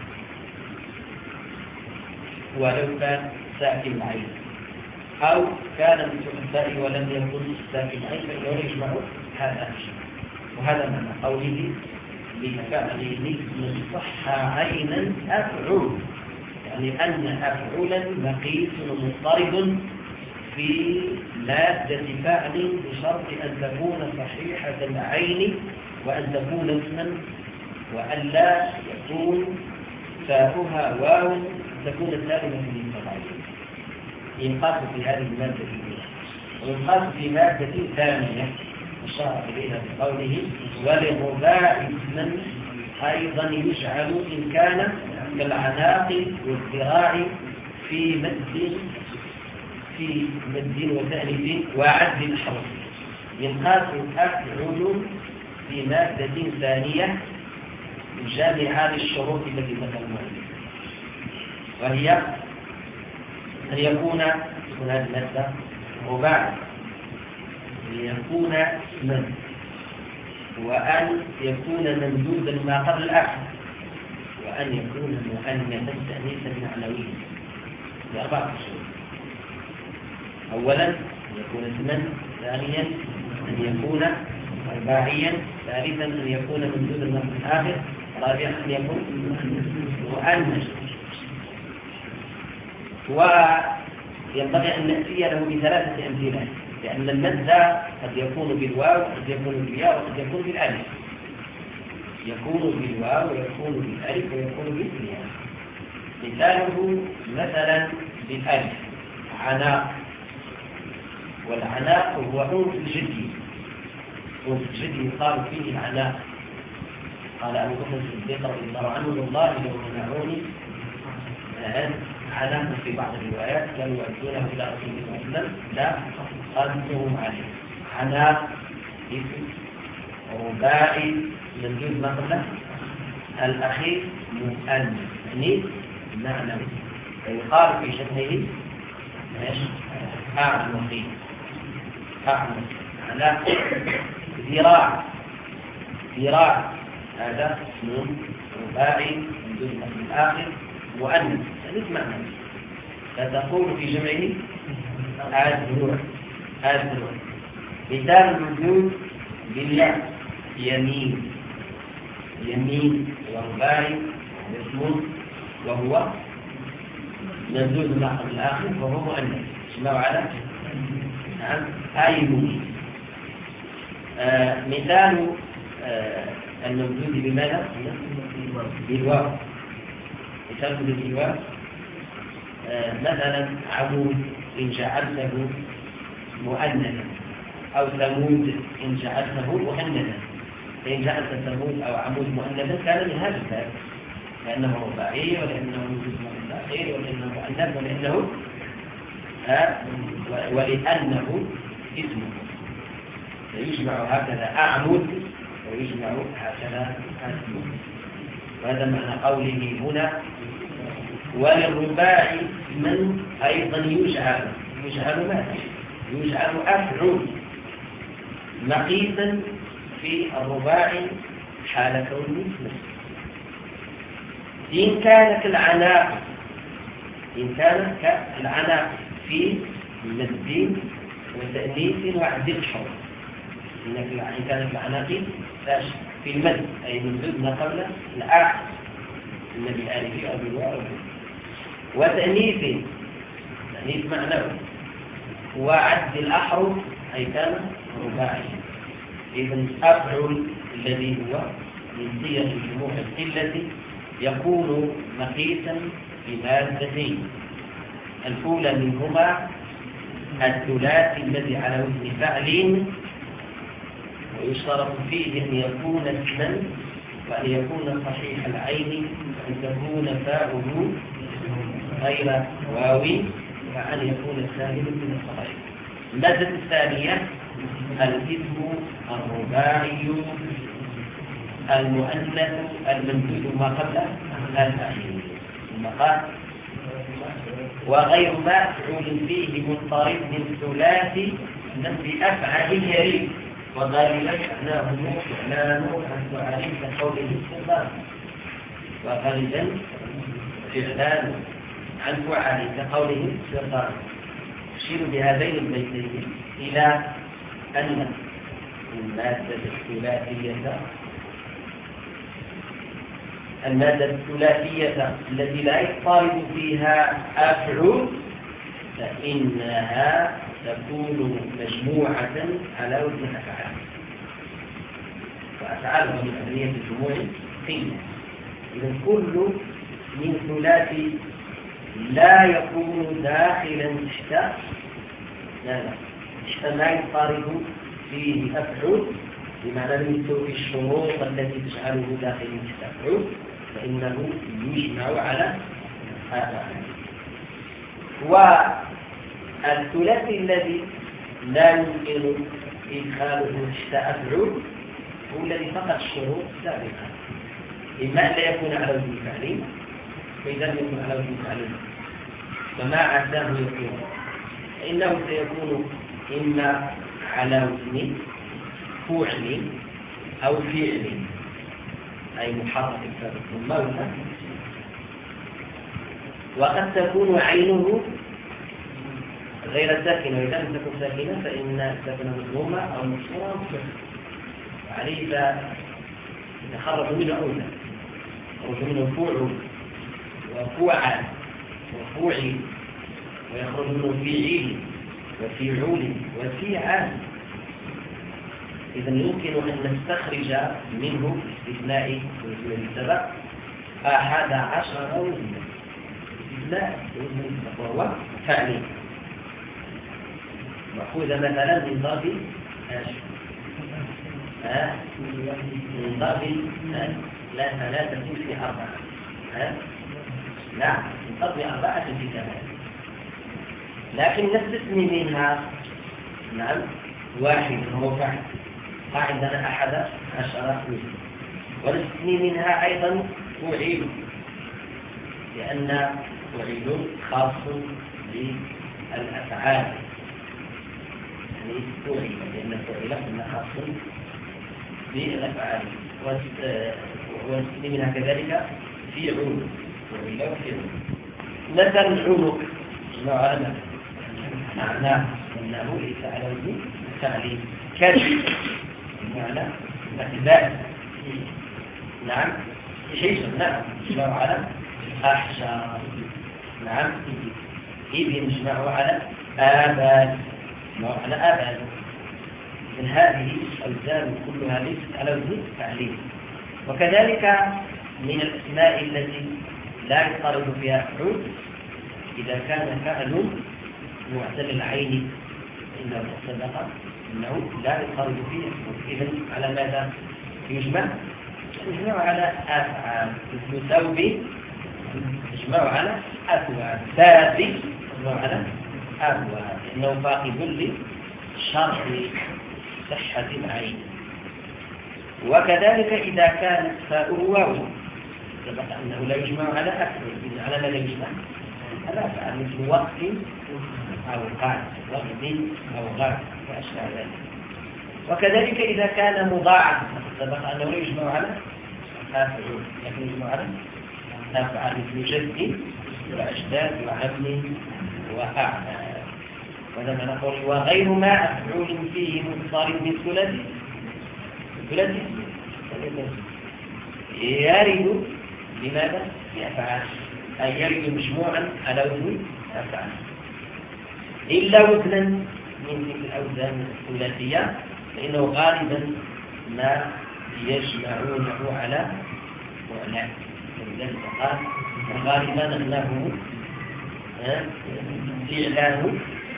ولو كان ساكن العين أو كان مفتوح الفاء ولم يكن ساكن العين فإنه يجمع هذا الشيء. وهذا معنى قوله لفعله صح عينا أفعل، يعني أن أفعلا مقيس مضطرب في مادة فعل بشرط أن تكون صحيحة العين وأن تكون اسما وأن لا يكون فاؤها واو تكون سالمة من العين. ينقاس في هذه المادة الأولى، وينقاس في مادة ثانية أشار إليها بقوله وللرباع اسما أيضا يجعل إن كان كالعناق والذراع في مد في مد وتأليف وعد الحرف. ينقاس أفعل في مادة ثانية جامعة للشروط التي ذكرناها، وهي أن يكون تكون هذه المادة رباع، ليكون اسما، وأن يكون ممدودا ما قبل الآخر، وأن يكون مؤنثا تأنيثا معنويا بأربعة شروط. أولا أن يكون اسما، ثانيا أن يكون رباعيا، ثالثا أن يكون ممدودا ما قبل الآخر، رابعا أن يكون مؤنث. وينبغي أن نأتي له بثلاثة أمثلة، لأن المد قد يكون بالواو وقد يكون بالياء وقد يكون بالالف. يكون بالواو ويكون بالالف ويكون بالياء. مثاله مثلا بالالف عناق، والعناق هو عنف الجدي، عنف الجدي يقال فيه العناق. قال أبو بكر الصديق رضي الله عنه والله لو منعوني عناق في بعض الروايات كانوا يؤدونه إلى رسول الله صلى الله عليه وسلم لا قدمهم عليه. عناق اسم رباعي ممدود ما قبله الأخير مؤنث يعني معنوي، فيقال في شبهه أعنقي أعنق. عناق ذراع، ذراع هذا اسم رباعي ممدود ما قبل الآخر مؤنث يعني معنوي. فتقول في جمعه الدروع الدروع. مثال الوجود بالله يمين يمين ورباعي يسمون وهو ممدود مع الآخر وهو مؤنث اسمه على نعم أيمن. آه مثال آه الممدود بماذا؟ بالواو. مثال الممدود بالواو آه مثلا عمود إن جعلته مؤنثا أو ثمود إن جعلته مؤنثا. فإن جعلت ثمود أو عمود مؤنثا كان من هذا الباب لأنه رباعي ولأنه موجود من الآخر ولأنه مؤنث ولأنه ها ولأنه اسمه. فيجمع هكذا أعمد ويجمع هكذا أسمه. وهذا معنى قوله هنا. وللرباعي من أيضا يجعل يجعل ماذا؟ يجعل أفعل مقيسا في الرباعي حال كونه مثله. إن كانت العناق إن كانت كالعناق في مد وتأنيث وعد الحر. إن كانت العناق في المد أي ممدود ما قبل الآخر إن بالآلف أو بالواو وتأنيث تأنيث معنوي وعد الأحرف أي كان رباعي. إذن أفعل الذي هو من صيغ الجموع القلة يكون مقيسا بمادتين. الأولى منهما الثلاثي الذي على وزن فعل ويشترط فيه أن يكون اسما وأن يكون صحيح العين وأن تكون فاؤه غير واوي وأن يكون سالما من الصحيح. المادة الثانية الاسم الرباعي المؤنث الممدود ما قبل الفاعل المقال وغير مفعول فيه مضطرب من ثلاثي بأفعال يريد وغالبا معناه فعلان الفعال كقوله السلطان وغالبا فعلان عن فعال كقوله السلطان. يشير بهذين البيتين إلى أن المادة الثلاثية المادة الثلاثية التي لا يضطرب فيها أفعل فإنها تكون مجموعة على وزن أفعال. وأفعال من أبنية الجموع قيمة. إذا كل من ثلاثي لا يكون داخلا تحت لا لا تحت ما يضطرب فيه أفعل بمعنى لم يستوفي الشروط التي تجعله داخلا تحت أفعل فإنه يجمع على هذا. والثلاثي الذي لا يمكن إدخاله تحت أفعل هو الذي فقط الشروط سابقا إما أن لا يكون على وزن فعل فإذا لم يكن على وزن فعل فما عساه يكون فإنه سيكون إما على وزن فعل أو فعل أي محرك الفعل الموت وقد تكون عينه غير ساكنة وإذا لم تكن ساكنة فإن ساكنة مضمومة أو مكسورة مكسورة عليه يتخرج منه أولى يخرج منه فوع وفوعل وفوعل ويخرج منه فيعيل وفيعول وفيعال. إذا يمكن أن نستخرج منه استثناء الذي سبق أحد عشر وزنا استثناء وهو فعل مأخوذ مثلا من ضرب من ضرب لا ثلاثة في أربعة لا من ضرب أربعة في ثلاثة لكن نستثني منها نعم واحد هو فعل عندنا أحد عشر وزنا ونستثني منها أيضا فعيل لأن فعيل خاص بالأفعال يعني فعيل لأن فعيل إن خاص بالأفعال ونستثني منها كذلك فعل فعيل وفعل مثل العنق يجمع على ماذا؟ معناه أنه ليس على وجه التعليم كذب بمعنى أثبات. نعم حجر. نعم يجمع على أحجار. نعم إذ يجمع على آباد. يجمع على آباد. من هذه الأوزان كلها ليست على وجه التعليم. وكذلك من الأسماء التي لا يضطرد فيها فعول إذا كان فعل معتل العين إنه سبق إنه لا يضطرد فيه فعول. إذن على ماذا يجمع؟ يجمع على أفعال. مثل ثوب يجمع على أثواب. باب يجمع على أبواب إنه فاقد لشرط صحة العين. وكذلك إذا كان فاء واو سبق أنه لا يجمع على أفعال. على ماذا يجمع؟ على أفعال مثل وقت أو قاعد. وقت أو غاز وأشبه ذلك. وكذلك إذا كان مضاعف سبق أنه لا يجمع على أفعال لكن يجمع على أفعال مثل جد وأجداد وعم وأعمال. ولما نقول وغير ما أفعول فيه مضطرد من ثلاثي ثلاثي يرد لماذا؟ لأفعال أي يرد مجموعا على وزن أفعال إلا وزنا من تلك الأوزان الثلاثية فإنه غالبا ما يجمعونه على معنى. ولذلك قال غالبا أنه فعلان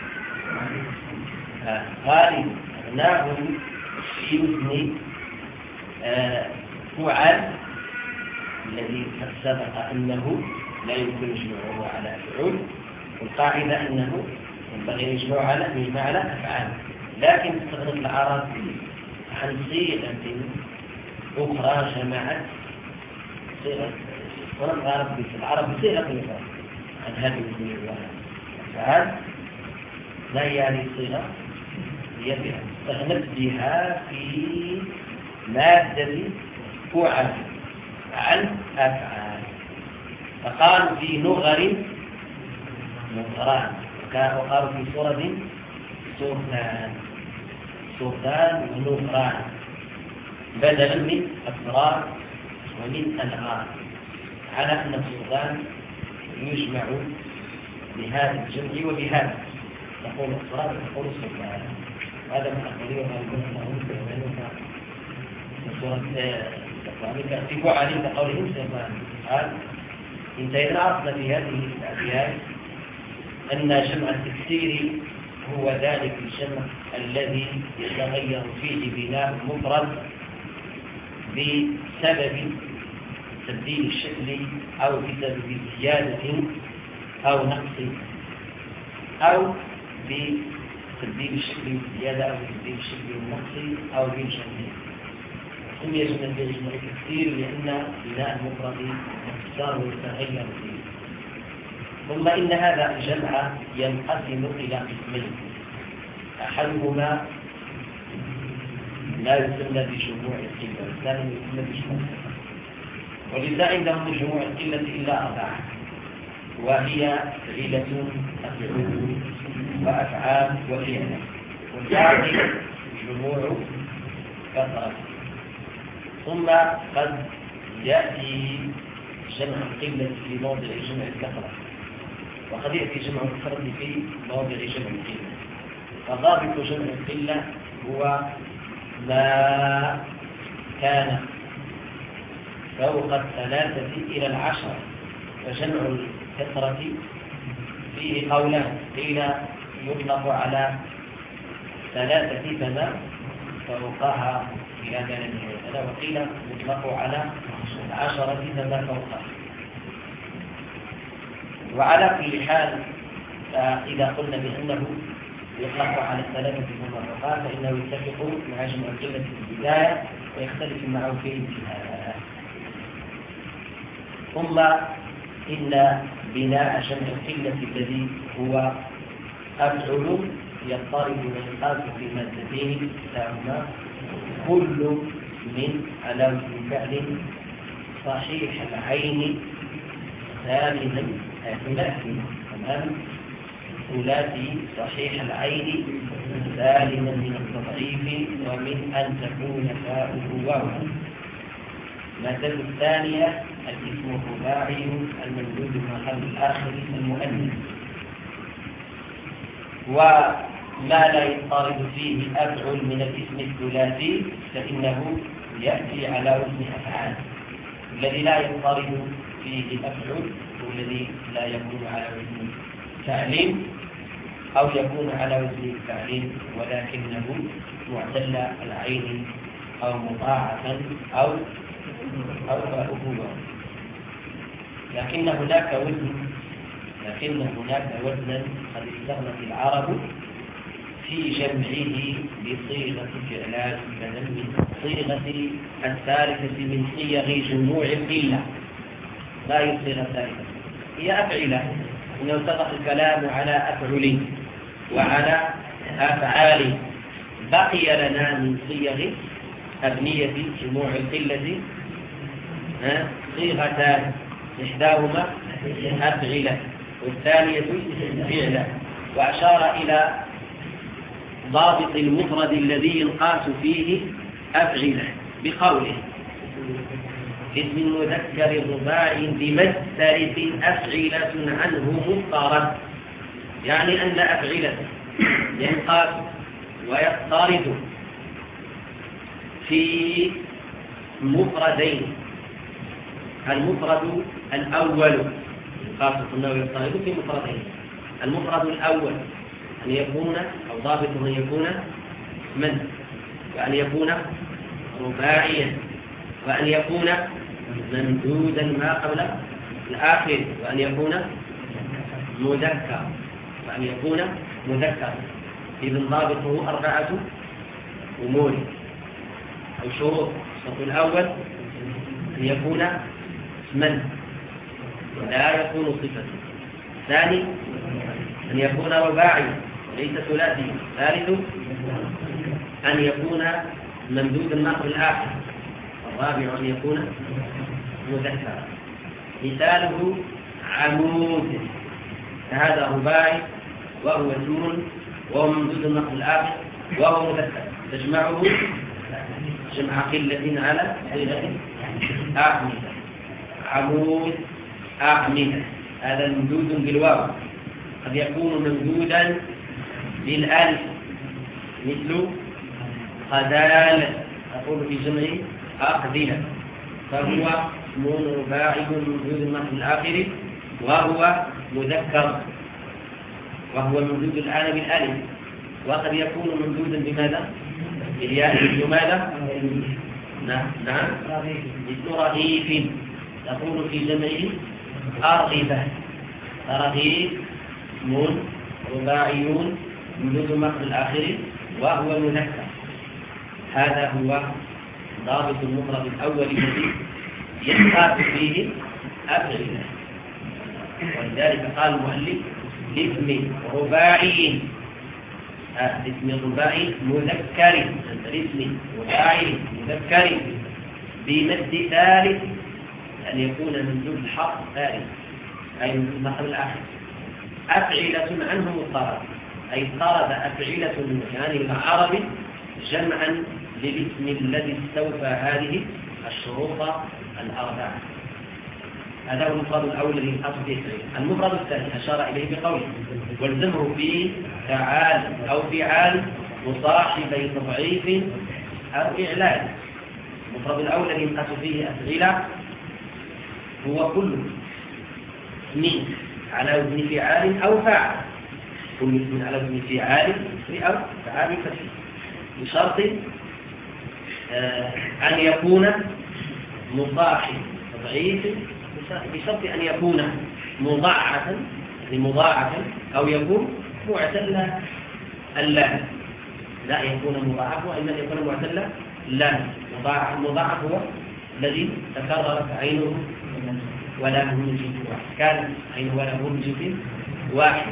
غالب أنه في وزن فعل الذي قد سبق أنه لا يمكن يجمعه على فعول. والقاعدة أنه ينبغي يجمع على يجمع على أفعال. لكن تستغرق العرب عن صيغة أخرى جمعت صيغة ونظهر في العرب بصيغة أخرى عن هذه الصيغة الأفعال. لا يعني الصيغة هي بها استغنت بها في مادة فعل عن أفعال. فقالوا في نغر نغران وقالوا في سورة سورتان سورتان ونغران بدلا من أسرار ومن أنهار على أن السورتان يجمع بهذا الجمع وبهذا تقول أسرار وتقول سورتان. هذا من أقليه وغالبون سورة في فعالين بقولهم سيفعل. انتهينا عرفنا في هذه الأبيات أن جمع التكسير هو ذلك الجمع الذي يتغير فيه بناء المفرد بسبب تبديل الشكل أو بسبب زيادة أو نقص أو بتبديل الشكل والزيادة أو بتبديل الشكل والنقص أو بجمع. سمي جمع التكسير لأن بناء المفرد يختار ويتغير فيه. ثم إن هذا الجمع ينقسم إلى قسمين. أحدهما لا يسمى بجموع القلة والثاني يسمى بجموع القلة. وليس عندهم جموع القلة إلا أربعة وهي علة أفعول وأفعال وفعل. والباقي جموع كثرة. ثم قد يأتي جمع القلة في موضع جمع الكثرة وقد يأتي جمع الفرد في موضع جمع القلة. فضابط جمع القلة هو ما كان فوق الثلاثة إلى العشرة. وجمع الكثرة فيه قولان قيل يطلق على ثلاثة فما فوقها إلى ما لم يتلا وقيل يطلق على عشرة فما فوقها. وعلى كل حال إذا قلنا بأنه يطلق على الثلاثة فما فوقها فإنه يتفق مع جمع القلة في البداية ويختلف معه في الانتهاء. ثم إن بناء جمع القلة الذي هو أفعل يضطرب وينقاس في مادتين كلاهما كل من علامة فعل صحيح العين ثالثا ثلاثي تمام الثلاثي صحيح العين سالما من التضعيف ومن أن تكون فاؤه واوا. المادة الثانية الاسم الرباعي الممدود المحل الآخر المؤنث، وما لا يضطرد فيه أفعل من الاسم الثلاثي فإنه يأتي على وزن أفعال. الذي لا يضطرد فيه أفعل هو الذي لا يكون على وزن فعل أو يكون على وزن فعل ولكنه معتل العين أو مضاعفا أو أو فاؤه. لكن هناك وزن لكن هناك وزنا قد استغنت العرب في جمعه بصيغة فعلان بدل من صيغة الثالثة من صيغ جموع القلة. لا يصيغ الثالثة هي أفعلة، إنه سبق الكلام على أفعل وعلى أفعال. بقي لنا من صيغ أبنية جموع القلة صيغتان، إحداهما أفعلة والثانية فعلة. وأشار إلى ضابط المفرد الذي ينقاس فيه أفعلة بقوله اسم المذكر الرباعي بمثلث أفعلة عنه مضطرد، يعني أن أفعلة ينقاس ويضطرد في مفردين. المفرد الأول خاصة أنه يضطرد في مفردين. المفرد الأول أن يكون أو ضابط أن يكون من وأن يكون رباعيا وأن يكون ممدودا ما قبل الآخر وأن يكون مذكر وأن يكون مذكر. إذن ضابطه أربعة أمور أو شروط. الشرط الأول أن يكون اسما ولا يكون صفة. ثاني أن يكون رباعي وليس ثلاثي. ثالث أن يكون ممدودا ما قبل الآخر. الرابع أن يكون مذكرا. مثاله عمود، فهذا رباعي وهو اسم وهو ممدود ما قبل الآخر وهو مذكر، تجمعه جمع قلة على صيغة أعمدة. عمود أعمدة هذا ممدود بالواو، قد يكون ممدودا بالألف مثل قدال أقول في جمع أقدلة، فهو اسم رباعي ممدود ما في الآخر وهو مذكر وهو ممدود الآن بالألف، وقد يكون ممدودا بماذا؟ بالياء. لماذا؟ نعم نعم مثل رغيف تقول في جمعه أرغبة. رغيف اسم رباعيون ممدود ما في الآخر وهو مذكر. هذا هو ضابط المفرد الأول الذي يحتاج فيه أفعلة. ولذلك قال المؤلف اسم رباعي اسم رباعي مذكر اسم رباعي مذكر بمد ثالث أن يكون ممدود الحرف ثالث أي ممدود ما قبل الآخر. أفعلة عنه مضطرد أي اضطرد أفعلة من مكانه العربي جمعا للاسم الذي استوفى هذه الشروط الأربعة. هذا هو المفرد الأول الذي ينقص فيه فعل. المفرد الثاني أشار إليه بقوله والزمه فيه فعال أو فعال مصاحبي تضعيف أو إعلان. المفرد الأول الذي ينقص فيه أفعلة هو كل اسم على وزن فعال أو فاعل، كل اسم على وزن فعال أو فعال كثير، بشرط آه أن يكون مصاحب تضعيف، بشرط أن يكون مضاعفا مضاعفا أو يكون معتل اللام. لا يكون مضاعف وإنما يكون معتل اللام. المضاعف هو الذي تكررت عينه ولامه من جنس واحد، كان عينه ولامه من جنس واحد.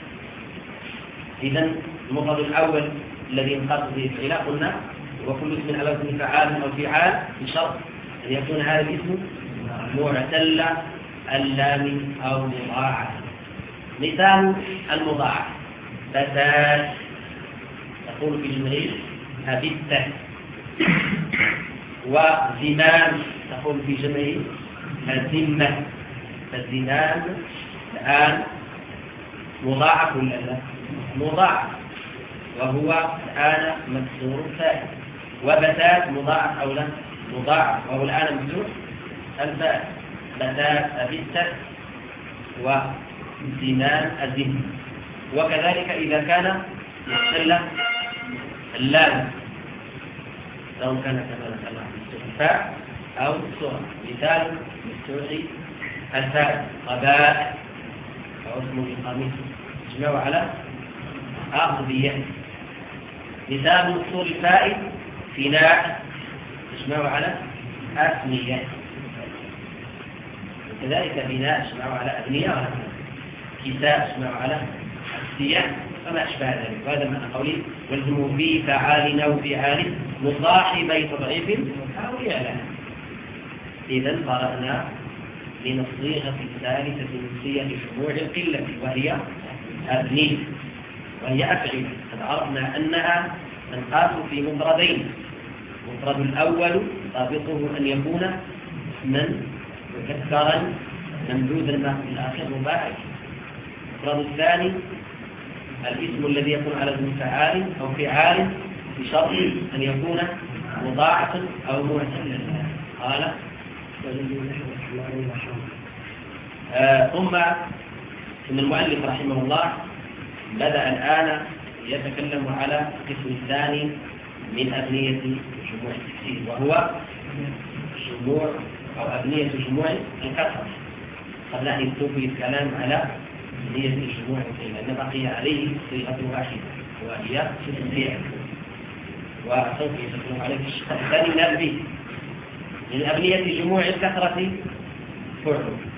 إذن المفرد الأول الذي ينقص به فعلا قلنا وكل اسم على وزن فعال أو فعال بشرط أن يكون هذا الاسم معتل اللام أو مضاعف. مثال المضاعف بتات تقول في جمعه أبت، وزمام تقول في جمعه الذمة. فالزمام الآن مضاعف ولا لا؟ مضاعف، وهو الآن مكسور الفاء. وبتات مضاعف أو لا؟ مضاعف، وهو الآن مكسور الفاء. بتات أبت وزمام الذمة. وكذلك إذا كان مختلة اللام، سواء كان كما نسأل الفاء أو الصورة. مثال مفتوح الفاء غباء أو اسم القميص يجمع على أغذية. مثال مكسور الفاء فناء يجمع على أثنية. وكذلك بناء يجمع على أبنية، كساء يجمع على أكسية وما أشبه ذلك. وهذا من قولي والزموا في فعال أو فعال مصاحبي تضعيف أو إعلان. إذا قرأنا من الصيغة الثالثة من صيغ شموع القلة، وهي أبني، وهي أفعل. قد عرفنا أنها تنقاس في مفردين. المفرد الأول ضابطه أن يكون اسما مكسرا ممدودا ما في الآخر مباعد. المفرد الثاني الاسم الذي يكون على اسم فعال أو فعال بشرط أن يكون مضاعفا أو معتلا. قال آه ثم ثم المؤلف رحمه الله بدأ الآن يتكلم على القسم الثاني من أبنية جموع التكسير، وهو جموع أو أبنية جموع الكسر، قبل أن يبتدئ الكلام على أبنية جموع التكسير، لأن بقي عليه صيغة واحدة وهي الفعل. وسوف يتكلم عليه الشق الثاني من أبنية من أبنية جموع الكسرة فعل.